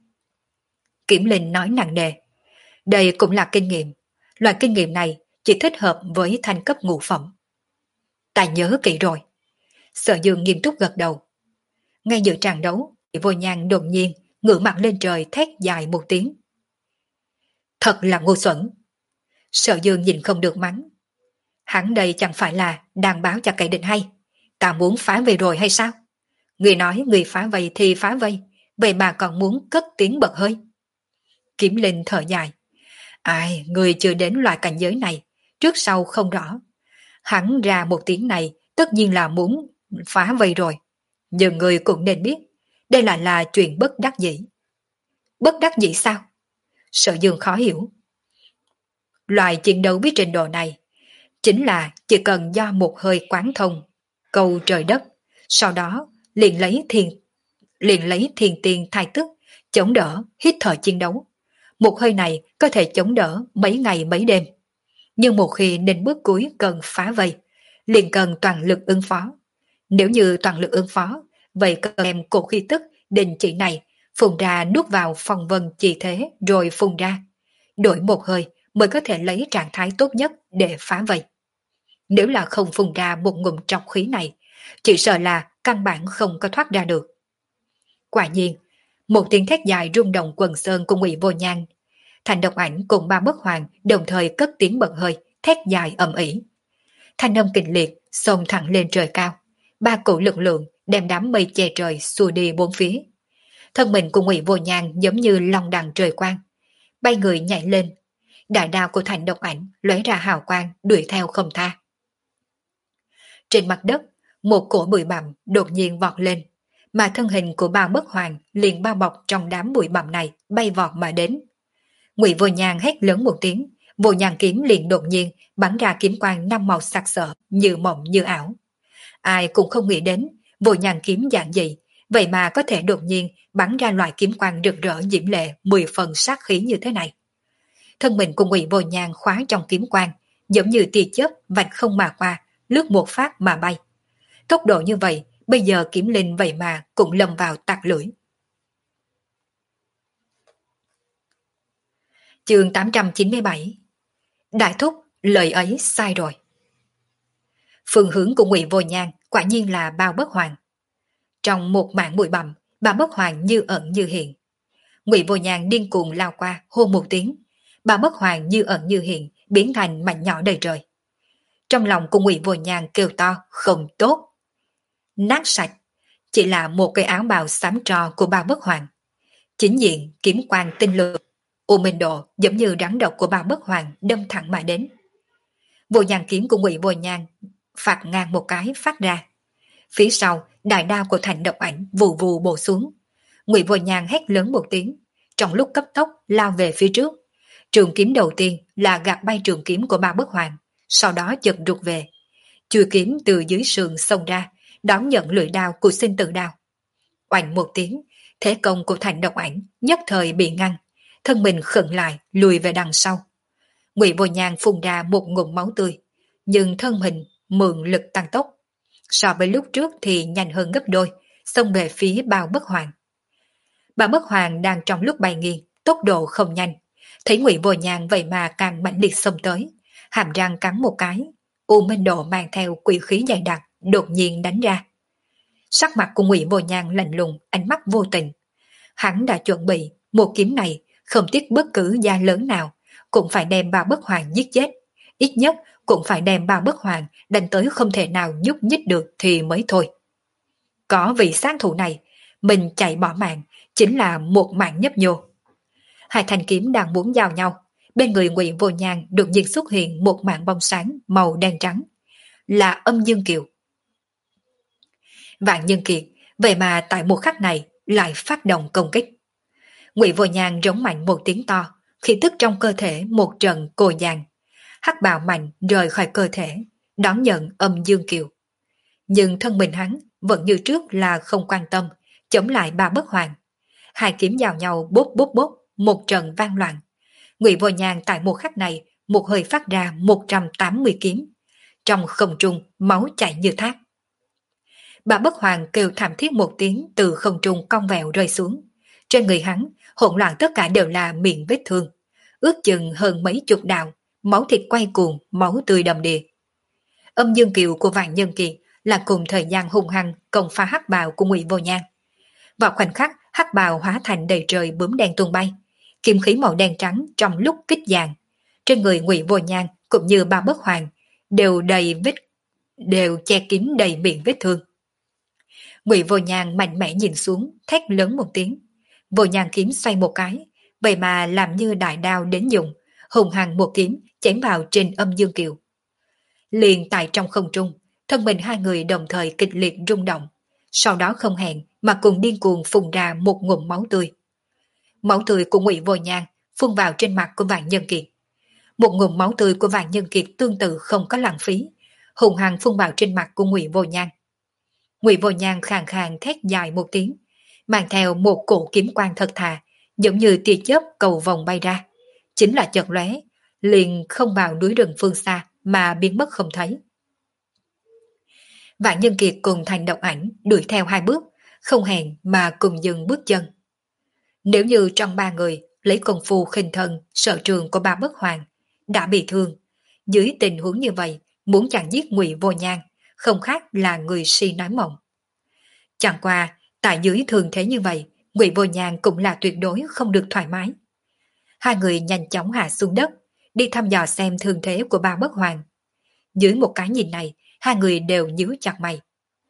Kiểm Linh nói nặng nề, đây cũng là kinh nghiệm, loại kinh nghiệm này chỉ thích hợp với thanh cấp ngũ phẩm. Ta nhớ kỹ rồi. Sở Dương nghiêm túc gật đầu. Ngay giữa tràng đấu, Vô Nhàn đột nhiên ngửa mặt lên trời thét dài một tiếng. Thật là ngu xuẩn. Sở Dương nhìn không được mắng. Hắn đây chẳng phải là đang báo cho kẻ địch hay. Ta muốn phá vây rồi hay sao? Người nói người phá vây thì phá vây, vậy mà còn muốn cất tiếng bật hơi. Kiểm Linh thở dài. Ai, người chưa đến loại cảnh giới này, trước sau không rõ. Hắn ra một tiếng này tất nhiên là muốn phá vây rồi. Nhưng người cũng nên biết, đây là là chuyện bất đắc dĩ. Bất đắc dĩ sao? Sở Dương khó hiểu. Loại chiến đấu biết trình độ này, chính là chỉ cần do một hơi quán thông, cầu trời đất, sau đó liền lấy thiền, liền lấy thiền tiền thai tức, chống đỡ, hít thở chiến đấu. Một hơi này có thể chống đỡ mấy ngày mấy đêm. Nhưng một khi đến bước cuối cần phá vây, liền cần toàn lực ứng phó. Nếu như toàn lực ứng phó, vậy cần đem cổ khí tức đình chỉ này, phun ra nuốt vào phong vân chỉ thế rồi phun ra. Đổi một hơi mới có thể lấy trạng thái tốt nhất để phá vây. Nếu là không phun ra một ngụm trọc khí này, chỉ sợ là căn bản không có thoát ra được. Quả nhiên, một tiếng thét dài rung động quần sơn của Ngụy Vô Nhàn. Thành Độc Ảnh cùng ba Bất Hoàng đồng thời cất tiếng bật hơi, thét dài ầm ĩ. Thanh âm kịch liệt xông thẳng lên trời cao, ba cổ lực lượng đem đám mây che trời xua đi bốn phía. Thân mình của Ngụy Vô Nhan giống như long đằng trời quang, bay người nhảy lên. Đại đao của Thành Độc Ảnh lóe ra hào quang đuổi theo không tha. Trên mặt đất, một cổ bụi bặm đột nhiên vọt lên, mà thân hình của Bao Bất Hoàng liền bao bọc trong đám bụi bặm này bay vọt mà đến. Ngụy Vô Nhan hét lớn một tiếng, Vô Nhan kiếm liền đột nhiên bắn ra kiếm quang năm màu sặc sỡ như mộng như ảo. Ai cũng không nghĩ đến Vô Nhan kiếm dạng gì, vậy mà có thể đột nhiên bắn ra loại kiếm quang rực rỡ diễm lệ mười phần sát khí như thế này. Thân mình của Ngụy Vô Nhan khóa trong kiếm quang, giống như tia chớp vạch không mà qua, lướt một phát mà bay. Tốc độ như vậy, bây giờ kiếm linh vậy mà cũng lâm vào tạc lưỡi. Chương tám trăm chín mươi bảy. Đại thúc, lời ấy sai rồi. Phương hướng của Ngụy Vô Nhan quả nhiên là Bao Bất Hoàng. Trong một mảng bụi bặm, Bao Bất Hoàng như ẩn như hiện. Ngụy Vô Nhan điên cuồng lao qua, hô một tiếng, Bao Bất Hoàng như ẩn như hiện, biến thành mảnh nhỏ đầy trời. Trong lòng của Ngụy Vô Nhan kêu to, không tốt. Nát sạch, chỉ là một cái áo bào xám tro của Bao Bất Hoàng. Chính diện, kiếm quang tinh lược, U Minh Độ giống như rắn độc của Bao Bất Hoàng đâm thẳng mà đến. Vô Nhan kiếm của Ngụy Vô Nhan phạt ngang một cái phát ra. Phía sau, đại đao của Thành Độc Ảnh vù vù bổ xuống. Ngụy Vô Nhan hét lớn một tiếng, trong lúc cấp tốc lao về phía trước. Trường kiếm đầu tiên là gạt bay trường kiếm của Bao Bất Hoàng, sau đó chợt rụt về. Chui kiếm từ dưới sườn xông ra, đón nhận lưỡi đao của sinh tử đao. Oanh một tiếng, thế công của Thành Độc Ảnh nhất thời bị ngăn, thân mình khựng lại lùi về đằng sau. Ngụy Vô Nhan phun ra một ngụm máu tươi, nhưng thân mình mượn lực tăng tốc. So với lúc trước thì nhanh hơn gấp đôi, xông về phía Bao Bất Hoàng. Bao Bất Hoàng đang trong lúc bay nghiêng, tốc độ không nhanh, thấy Ngụy Vô Nhan vậy mà càng mãnh liệt xông tới, hàm răng cắn một cái, U Minh Độ mang theo quỷ khí dày đặc đột nhiên đánh ra. Sắc mặt của Ngụy Vô Nhan lạnh lùng, ánh mắt vô tình. Hắn đã chuẩn bị một kiếm này, không tiếc bất cứ giá lớn nào, cũng phải đem Bao Bất Hoàng giết chết, ít nhất cũng phải đem Bao Bất Hoàng đánh tới không thể nào nhúc nhích được thì mới thôi. Có vị sát thủ này, mình chạy bỏ mạng chính là một mạng nhấp nhô. Hai thanh kiếm đang muốn giao nhau, bên người Ngụy Vô Nhan đột nhiên xuất hiện một mảng bông sáng màu đen trắng, là Âm Dương Kiều. Vạn Nhân Kiệt, vậy mà tại một khắc này lại phát động công kích. Ngụy Vô Nhan rống mạnh một tiếng to, khí tức trong cơ thể một trận cồ dàn, hắc bào mạnh rời khỏi cơ thể, đón nhận Âm Dương Kiều. Nhưng thân mình hắn vẫn như trước là không quan tâm, chống lại Bao Bất Hoàng. Hai kiếm giao nhau bốp bốp bốp, một trận vang loạn. Ngụy Vô Nhan tại một khắc này một hơi phát ra một trăm tám mươi kiếm. Trong không trung máu chảy như thác. Bao Bất Hoàng kêu thảm thiết một tiếng từ không trung cong vẹo rơi xuống. Trên người hắn hỗn loạn tất cả đều là miệng vết thương, ước chừng hơn mấy chục đạo, máu thịt quay cuồng, máu tươi đầm đìa. Âm Dương Kiều của Vạn Nhân Kiệt là cùng thời gian hung hăng công phá hắc bào của Ngụy Vô Nhan. Vào khoảnh khắc hắc bào hóa thành đầy trời bướm đen tung bay, kiếm khí màu đen trắng trong lúc kích dàn. Trên người Ngụy Vô Nhan cũng như Bao Bất Hoàng đều đầy vết, đều che kín đầy miệng vết thương. Ngụy Vô Nhan mạnh mẽ nhìn xuống, thét lớn một tiếng. Vô Nhan kiếm xoay một cái, vậy mà làm như đại đao đến dùng, hùng hăng một kiếm chém vào trên Âm Dương Kiều. Liền tại trong không trung, thân mình hai người đồng thời kịch liệt rung động, sau đó không hẹn mà cùng điên cuồng phun ra một ngụm máu tươi. Máu tươi của Ngụy Vô Nhan phun vào trên mặt của Vạn Nhân Kiệt. Một ngụm máu tươi của Vạn Nhân Kiệt tương tự không có lãng phí, hùng hăng phun vào trên mặt của Ngụy Vô Nhan. Ngụy Vô Nhan khàn khàn thét dài một tiếng, mang theo một cổ kiếm quang thật thà, giống như tia chớp cầu vòng bay ra, chính là chợt lóe, liền không vào núi rừng phương xa mà biến mất không thấy. Vạn Nhân Kiệt cùng Thành Độc Ảnh đuổi theo hai bước, không hẹn mà cùng dừng bước chân. Nếu như trong ba người lấy công phu khinh thân sở trường của Ba Bất Hoàng đã bị thương, dưới tình huống như vậy muốn chặn giết Ngụy Vô Nhan không khác là người si nói mộng. Chẳng qua tại dưới thường thế như vậy, Ngụy Vô Nhan cũng là tuyệt đối không được thoải mái. Hai người nhanh chóng hạ xuống đất, đi thăm dò xem thương thế của Ba Bất Hoàng. Dưới một cái nhìn này, hai người đều nhíu chặt mày.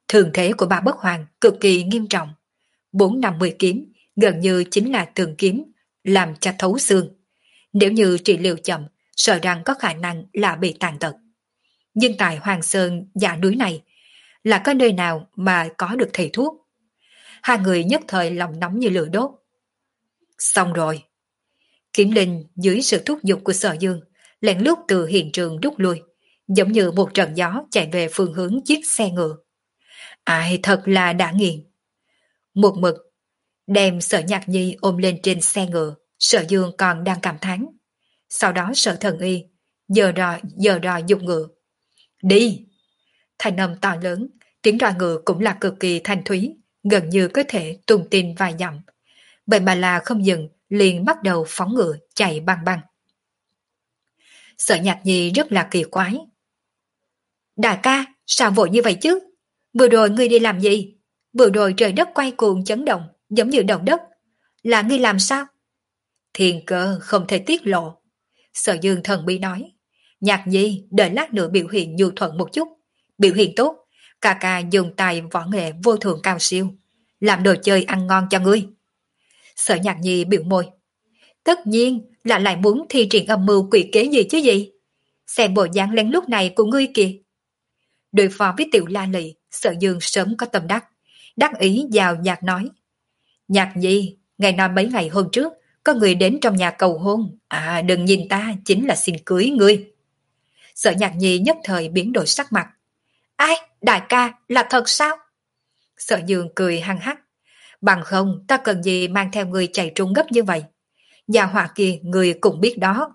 Thương thế của Ba Bất Hoàng cực kỳ nghiêm trọng. Bốn năm mươi kiếm gần như chính là tường kiếm, làm cho thấu xương. Nếu như trị liệu chậm, sợ rằng có khả năng là bị tàn tật. Nhưng tại Hoàng Sơn dạ núi này, là có nơi nào mà có được thầy thuốc? Hai người nhất thời lòng nóng như lửa đốt. Xong rồi. Kiếm Linh dưới sự thúc giục của Sở Dương, lén lút từ hiện trường rút lui, giống như một trận gió chạy về phương hướng chiếc xe ngựa. Ai thật là đã nghiền. Một mực, đem Sở Nhạc Nhi ôm lên trên xe ngựa, Sở Dương còn đang cảm thán. Sau đó Sở Thần Y, giờ rò, giờ rò dục ngựa. Đi! Thành âm to lớn, tiếng roi ngựa cũng là cực kỳ thanh thúy, gần như có thể tung tin vài dặm. Vậy mà là không dừng, liền bắt đầu phóng ngựa chạy băng băng. Sở Nhạc Nhi rất là kỳ quái. Đại ca, sao vội như vậy chứ? Vừa rồi ngươi đi làm gì? Vừa rồi trời đất quay cuồng chấn động, giống như động đất. Là ngươi làm sao? Thiên cơ không thể tiết lộ. Sở Dương thần bí nói. Nhạc Nhi đợi lát nữa biểu hiện nhu thuận một chút. Biểu hiện tốt, ca ca dùng tài võ nghệ vô thượng cao siêu, làm đồ chơi ăn ngon cho ngươi. Sở Nhạc Nhi biểu môi. Tất nhiên là lại muốn thi triển âm mưu quỷ kế gì chứ gì. Xem bộ dáng lén lúc này của ngươi kìa. Đối phó với Tiểu La Lị, Sở Dương sớm có tâm đắc. Đắc ý vào nhạc nói. Nhạc Nhi, ngày nói mấy ngày hôm trước, có người đến trong nhà cầu hôn. À, đừng nhìn ta, chính là xin cưới ngươi. Sở Nhạc Nhi nhất thời biến đổi sắc mặt. Ai, đại ca, là thật sao? Sở Dương cười hăng hắc. Bằng không, ta cần gì mang theo người chạy trốn gấp như vậy? Nhà họa kia người cũng biết đó.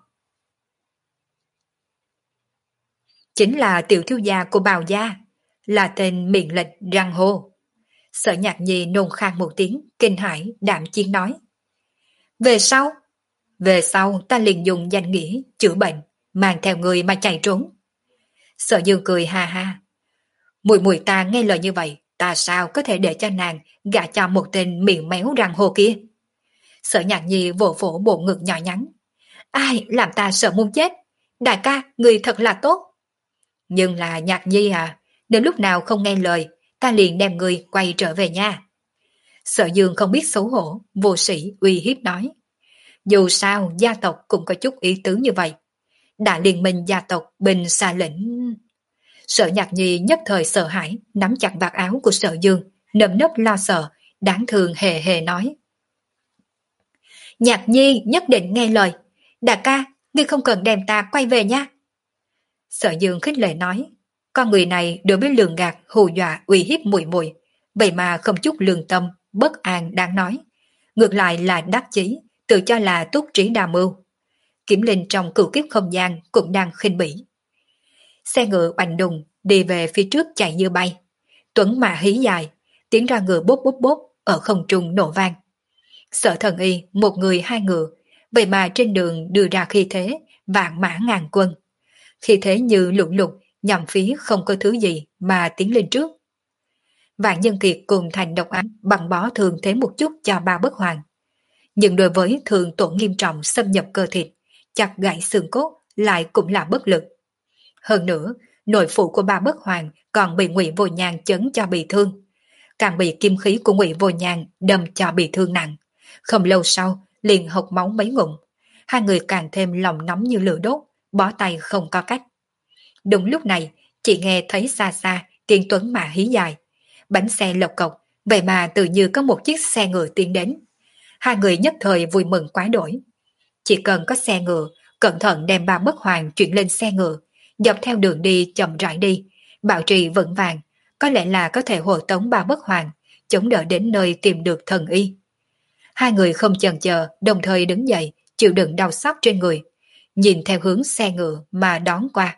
Chính là tiểu thiếu gia của Bào gia, là tên miệng lệch răng hô. Sở Nhạc Nhi nôn khan một tiếng, kinh hãi đạm chiến nói. Về sau? Về sau ta liền dùng danh nghĩa chữa bệnh, mang theo người mà chạy trốn. Sở Dương cười ha ha. Mùi mùi ta nghe lời như vậy, ta sao có thể để cho nàng gả cho một tên miệng méo răng hô kia? Sở Nhạc Nhi vỗ vỗ bộ ngực nhỏ nhắn. Ai làm ta sợ muốn chết? Đại ca, người thật là tốt. Nhưng là Nhạc Nhi à, nếu lúc nào không nghe lời, ta liền đem người quay trở về nha. Sở Dương không biết xấu hổ, vô sĩ uy hiếp nói. Dù sao, gia tộc cũng có chút ý tứ như vậy. Đã liên minh gia tộc bình xa lĩnh. Sở Nhạc Nhi nhất thời sợ hãi, nắm chặt vạt áo của Sở Dương, nơm nớp lo sợ, đáng thương hề hề nói. Nhạc Nhi nhất định nghe lời. Đại ca, ngươi không cần đem ta quay về nha. Sở Dương khích lệ nói. Con người này đối với lường gạt, hù dọa, uy hiếp muội muội, vậy mà không chút lương tâm, bất an đáng nói. Ngược lại là đắc chí, tự cho là túc trí đa mưu. Kiểm Linh trong cửu kiếp không gian cũng đang khinh bỉ. Xe ngựa bành đùng đi về phía trước chạy như bay. Tuấn mã hí dài, tiếng ra ngựa bốp bốp bốp ở không trung nổ vang. Sở Thần Y một người hai ngựa, vậy mà trên đường đưa ra khí thế vạn mã ngàn quân. Khí thế như lũ lụt nhằm phía không có thứ gì mà tiến lên trước. Vạn Nhân Kiệt cùng thành độc ác bằng bó thường thế một chút cho Ba Bất Hoàng. Nhưng đối với thường tổn nghiêm trọng xâm nhập cơ thịt, chặt gãy xương cốt lại cũng là bất lực. Hơn nữa, nội phụ của Ba Bất Hoàng còn bị Ngụy Vô Nhàn chấn cho bị thương, càng bị kim khí của Ngụy Vô Nhàn đâm cho bị thương nặng. Không lâu sau, liền hộc máu mấy ngụm. Hai người càng thêm lòng nóng như lửa đốt, bó tay không có cách. Đúng lúc này, chị nghe thấy xa xa tiếng tuấn mã hí dài. Bánh xe lộc cộc, vậy mà tự như có một chiếc xe ngựa tiến đến. Hai người nhất thời vui mừng quá đổi. Chỉ cần có xe ngựa, cẩn thận đem Ba Bất Hoàng chuyển lên xe ngựa, dọc theo đường đi chậm rãi đi, bảo trì vững vàng, có lẽ là có thể hộ tống Ba Bất Hoàng, chống đỡ đến nơi tìm được thần y. Hai người không chần chờ, đồng thời đứng dậy, chịu đựng đau xót trên người, nhìn theo hướng xe ngựa mà đón qua.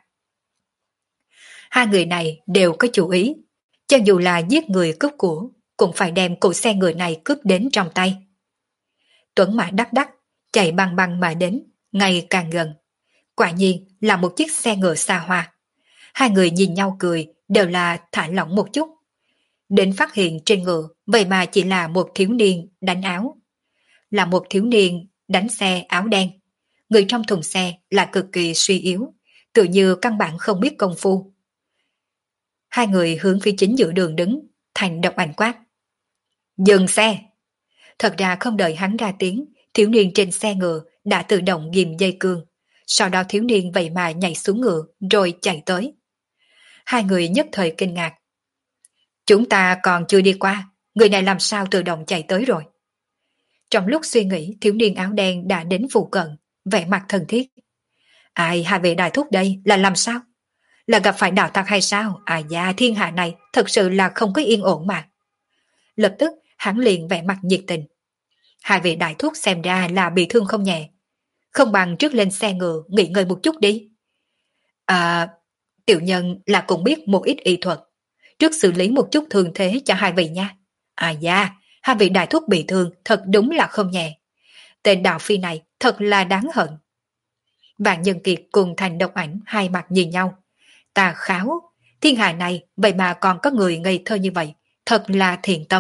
Hai người này đều có chủ ý, cho dù là giết người cướp của, cũng phải đem cổ xe ngựa này cướp đến trong tay. Tuấn mã đắc đắc, chạy băng băng mà đến, ngày càng gần. Quả nhiên là một chiếc xe ngựa xa hoa. Hai người nhìn nhau cười, đều là thả lỏng một chút. Đến phát hiện trên ngựa, vậy mà chỉ là một thiếu niên đánh áo. Là một thiếu niên đánh xe áo đen. Người trong thùng xe là cực kỳ suy yếu, tự như căn bản không biết công phu. Hai người hướng phía chính giữa đường đứng, Thành độc ảnh quát. Dừng xe! Thật ra không đợi hắn ra tiếng, thiếu niên trên xe ngựa đã tự động ghim dây cương. Sau đó thiếu niên vậy mà nhảy xuống ngựa rồi chạy tới. Hai người nhất thời kinh ngạc. Chúng ta còn chưa đi qua, người này làm sao tự động chạy tới rồi? Trong lúc suy nghĩ, thiếu niên áo đen đã đến phụ cận, vẻ mặt thân thiết. Ai, hai vị đại thúc đây là làm sao? Là gặp phải đạo tặc hay sao? À da, thiên hạ này thật sự là không có yên ổn mà. Lập tức hắn liền vẻ mặt nhiệt tình. Hai vị đại thúc xem ra là bị thương không nhẹ. Không bằng trước lên xe ngựa nghỉ ngơi một chút đi. À, tiểu nhân là cũng biết một ít y thuật. Trước xử lý một chút thương thế cho hai vị nha. À da, hai vị đại thúc bị thương thật đúng là không nhẹ. Tên đạo phi này thật là đáng hận. Vạn Nhân Kiệt cùng Thành Độc Ảnh hai mặt nhìn nhau. Tà kháo, thiên hạ này vậy mà còn có người ngây thơ như vậy, thật là thiện tâm.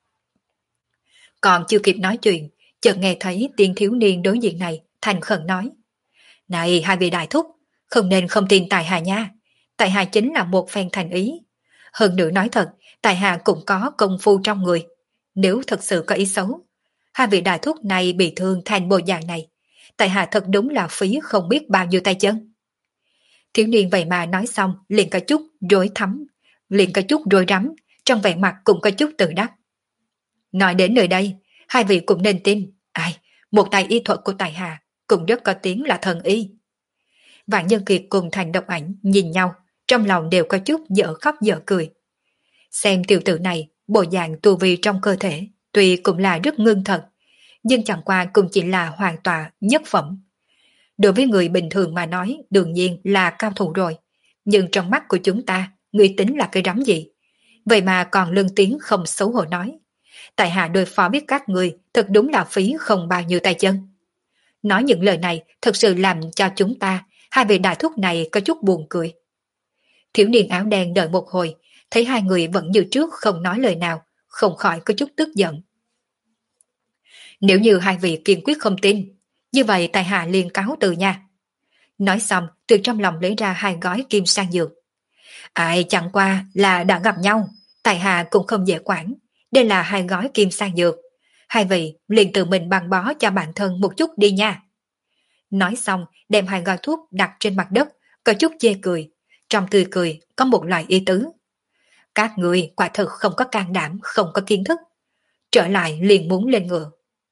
Còn chưa kịp nói chuyện, chợt nghe thấy tiếng thiếu niên đối diện này thành khẩn nói. Này hai vị đại thúc, không nên không tin tại hạ nha. Tại hạ chính là một phen thành ý. Hơn nữa nói thật, tại hạ cũng có công phu trong người. Nếu thật sự có ý xấu, hai vị đại thúc này bị thương thành bộ dạng này, tại hạ thật đúng là phí không biết bao nhiêu tay chân. Thiếu niên vậy mà nói xong liền có chút rối thắm, liền có chút rối rắm, trong vẻ mặt cũng có chút tự đắc. Nói đến nơi đây, hai vị cũng nên tin, ai, một tài y thuật của tài hạ cũng rất có tiếng là thần y. Vạn Nhân Kiệt cùng Thành Độc Ảnh nhìn nhau, trong lòng đều có chút dở khóc dở cười. Xem tiểu tử này, bộ dạng tu vi trong cơ thể, tuy cũng là rất ngưng thật, nhưng chẳng qua cũng chỉ là hoàn toàn nhất phẩm. Đối với người bình thường mà nói, đương nhiên là cao thủ rồi. Nhưng trong mắt của chúng ta, người tính là cái rắm gì? Vậy mà còn lương tiếng không xấu hổ nói. Tại hạ đối phó với các người, thật đúng là phí không bao nhiêu tay chân. Nói những lời này thật sự làm cho chúng ta, hai vị đại thúc này có chút buồn cười. Thiếu niên áo đen đợi một hồi, thấy hai người vẫn như trước không nói lời nào, không khỏi có chút tức giận. Nếu như hai vị kiên quyết không tin, như vậy tại hạ liền cáo từ nha. Nói xong, từ trong lòng lấy ra hai gói kim sang dược. Ai chẳng qua là đã gặp nhau, tại hạ cũng không dễ quản. Đây là hai gói kim sang dược. Hai vị liền tự mình băng bó cho bản thân một chút đi nha. Nói xong, đem hai gói thuốc đặt trên mặt đất, có chút chê cười. Trong tươi cười có một loại ý tứ. Các người quả thực không có can đảm, không có kiến thức. Trở lại liền muốn lên ngựa.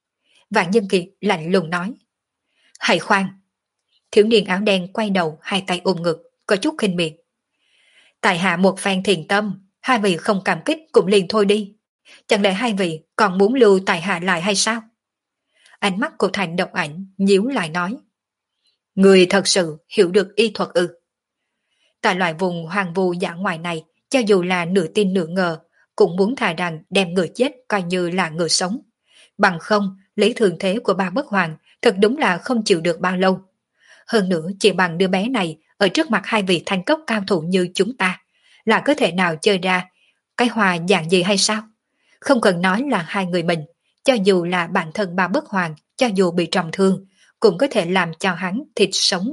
Vạn Nhân Kiệt lạnh lùng nói. Hãy khoan. Thiếu niên áo đen quay đầu, hai tay ôm ngực, có chút khinh miệt. Tại hạ một phen thiện tâm, hai vị không cảm kích cũng liền thôi đi. Chẳng lẽ hai vị còn muốn lưu tại hạ lại hay sao? Ánh mắt của Thành Độc Ảnh nhíu lại nói. Người thật sự hiểu được y thuật ư? Tại loại vùng hoang vu dã ngoại này, cho dù là nửa tin nửa ngờ, cũng muốn thà rằng đem người chết coi như là người sống. Bằng không, lấy thường thế của ba bất hoàng, thật đúng là không chịu được bao lâu. Hơn nữa, chỉ bằng đứa bé này ở trước mặt hai vị thanh cấp cao thủ như chúng ta, là có thể nào chơi ra cái hòa dạng gì hay sao? Không cần nói là hai người mình, cho dù là bản thân ba bất hoàng, cho dù bị trọng thương, cũng có thể làm cho hắn thịt sống,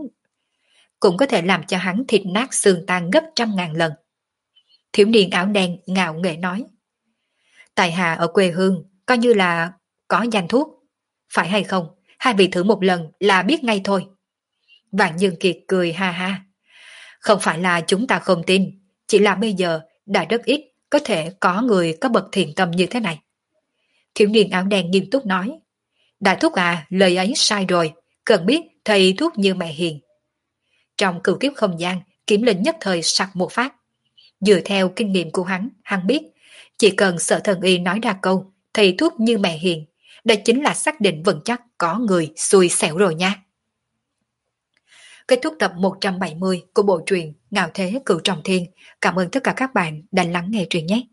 cũng có thể làm cho hắn thịt nát xương tan gấp trăm ngàn lần. Thiếu niên áo đen ngạo nghễ nói. Tại hạ ở quê hương, coi như là có danh thuốc. Phải hay không, hai vị thử một lần là biết ngay thôi. Vạn Dương Kiệt cười ha ha. Không phải là chúng ta không tin, chỉ là bây giờ đã rất ít có thể có người có bậc thiện tâm như thế này. Thiếu niên áo đen nghiêm túc nói. Đại thúc à, lời ấy sai rồi, cần biết thầy thuốc như mẹ hiền. Trong cửu kiếp không gian, Kiếm Linh nhất thời sặc một phát. Dựa theo kinh nghiệm của hắn, hắn biết, chỉ cần Sở Thần Y nói ra câu thầy thuốc như mẹ hiền, đó chính là xác định vững chắc có người xui xẻo rồi nha. Kết thúc tập một trăm bảy mươi của bộ truyện Ngạo Thế Cửu Trọng Thiên. Cảm ơn tất cả các bạn đã lắng nghe truyện nhé.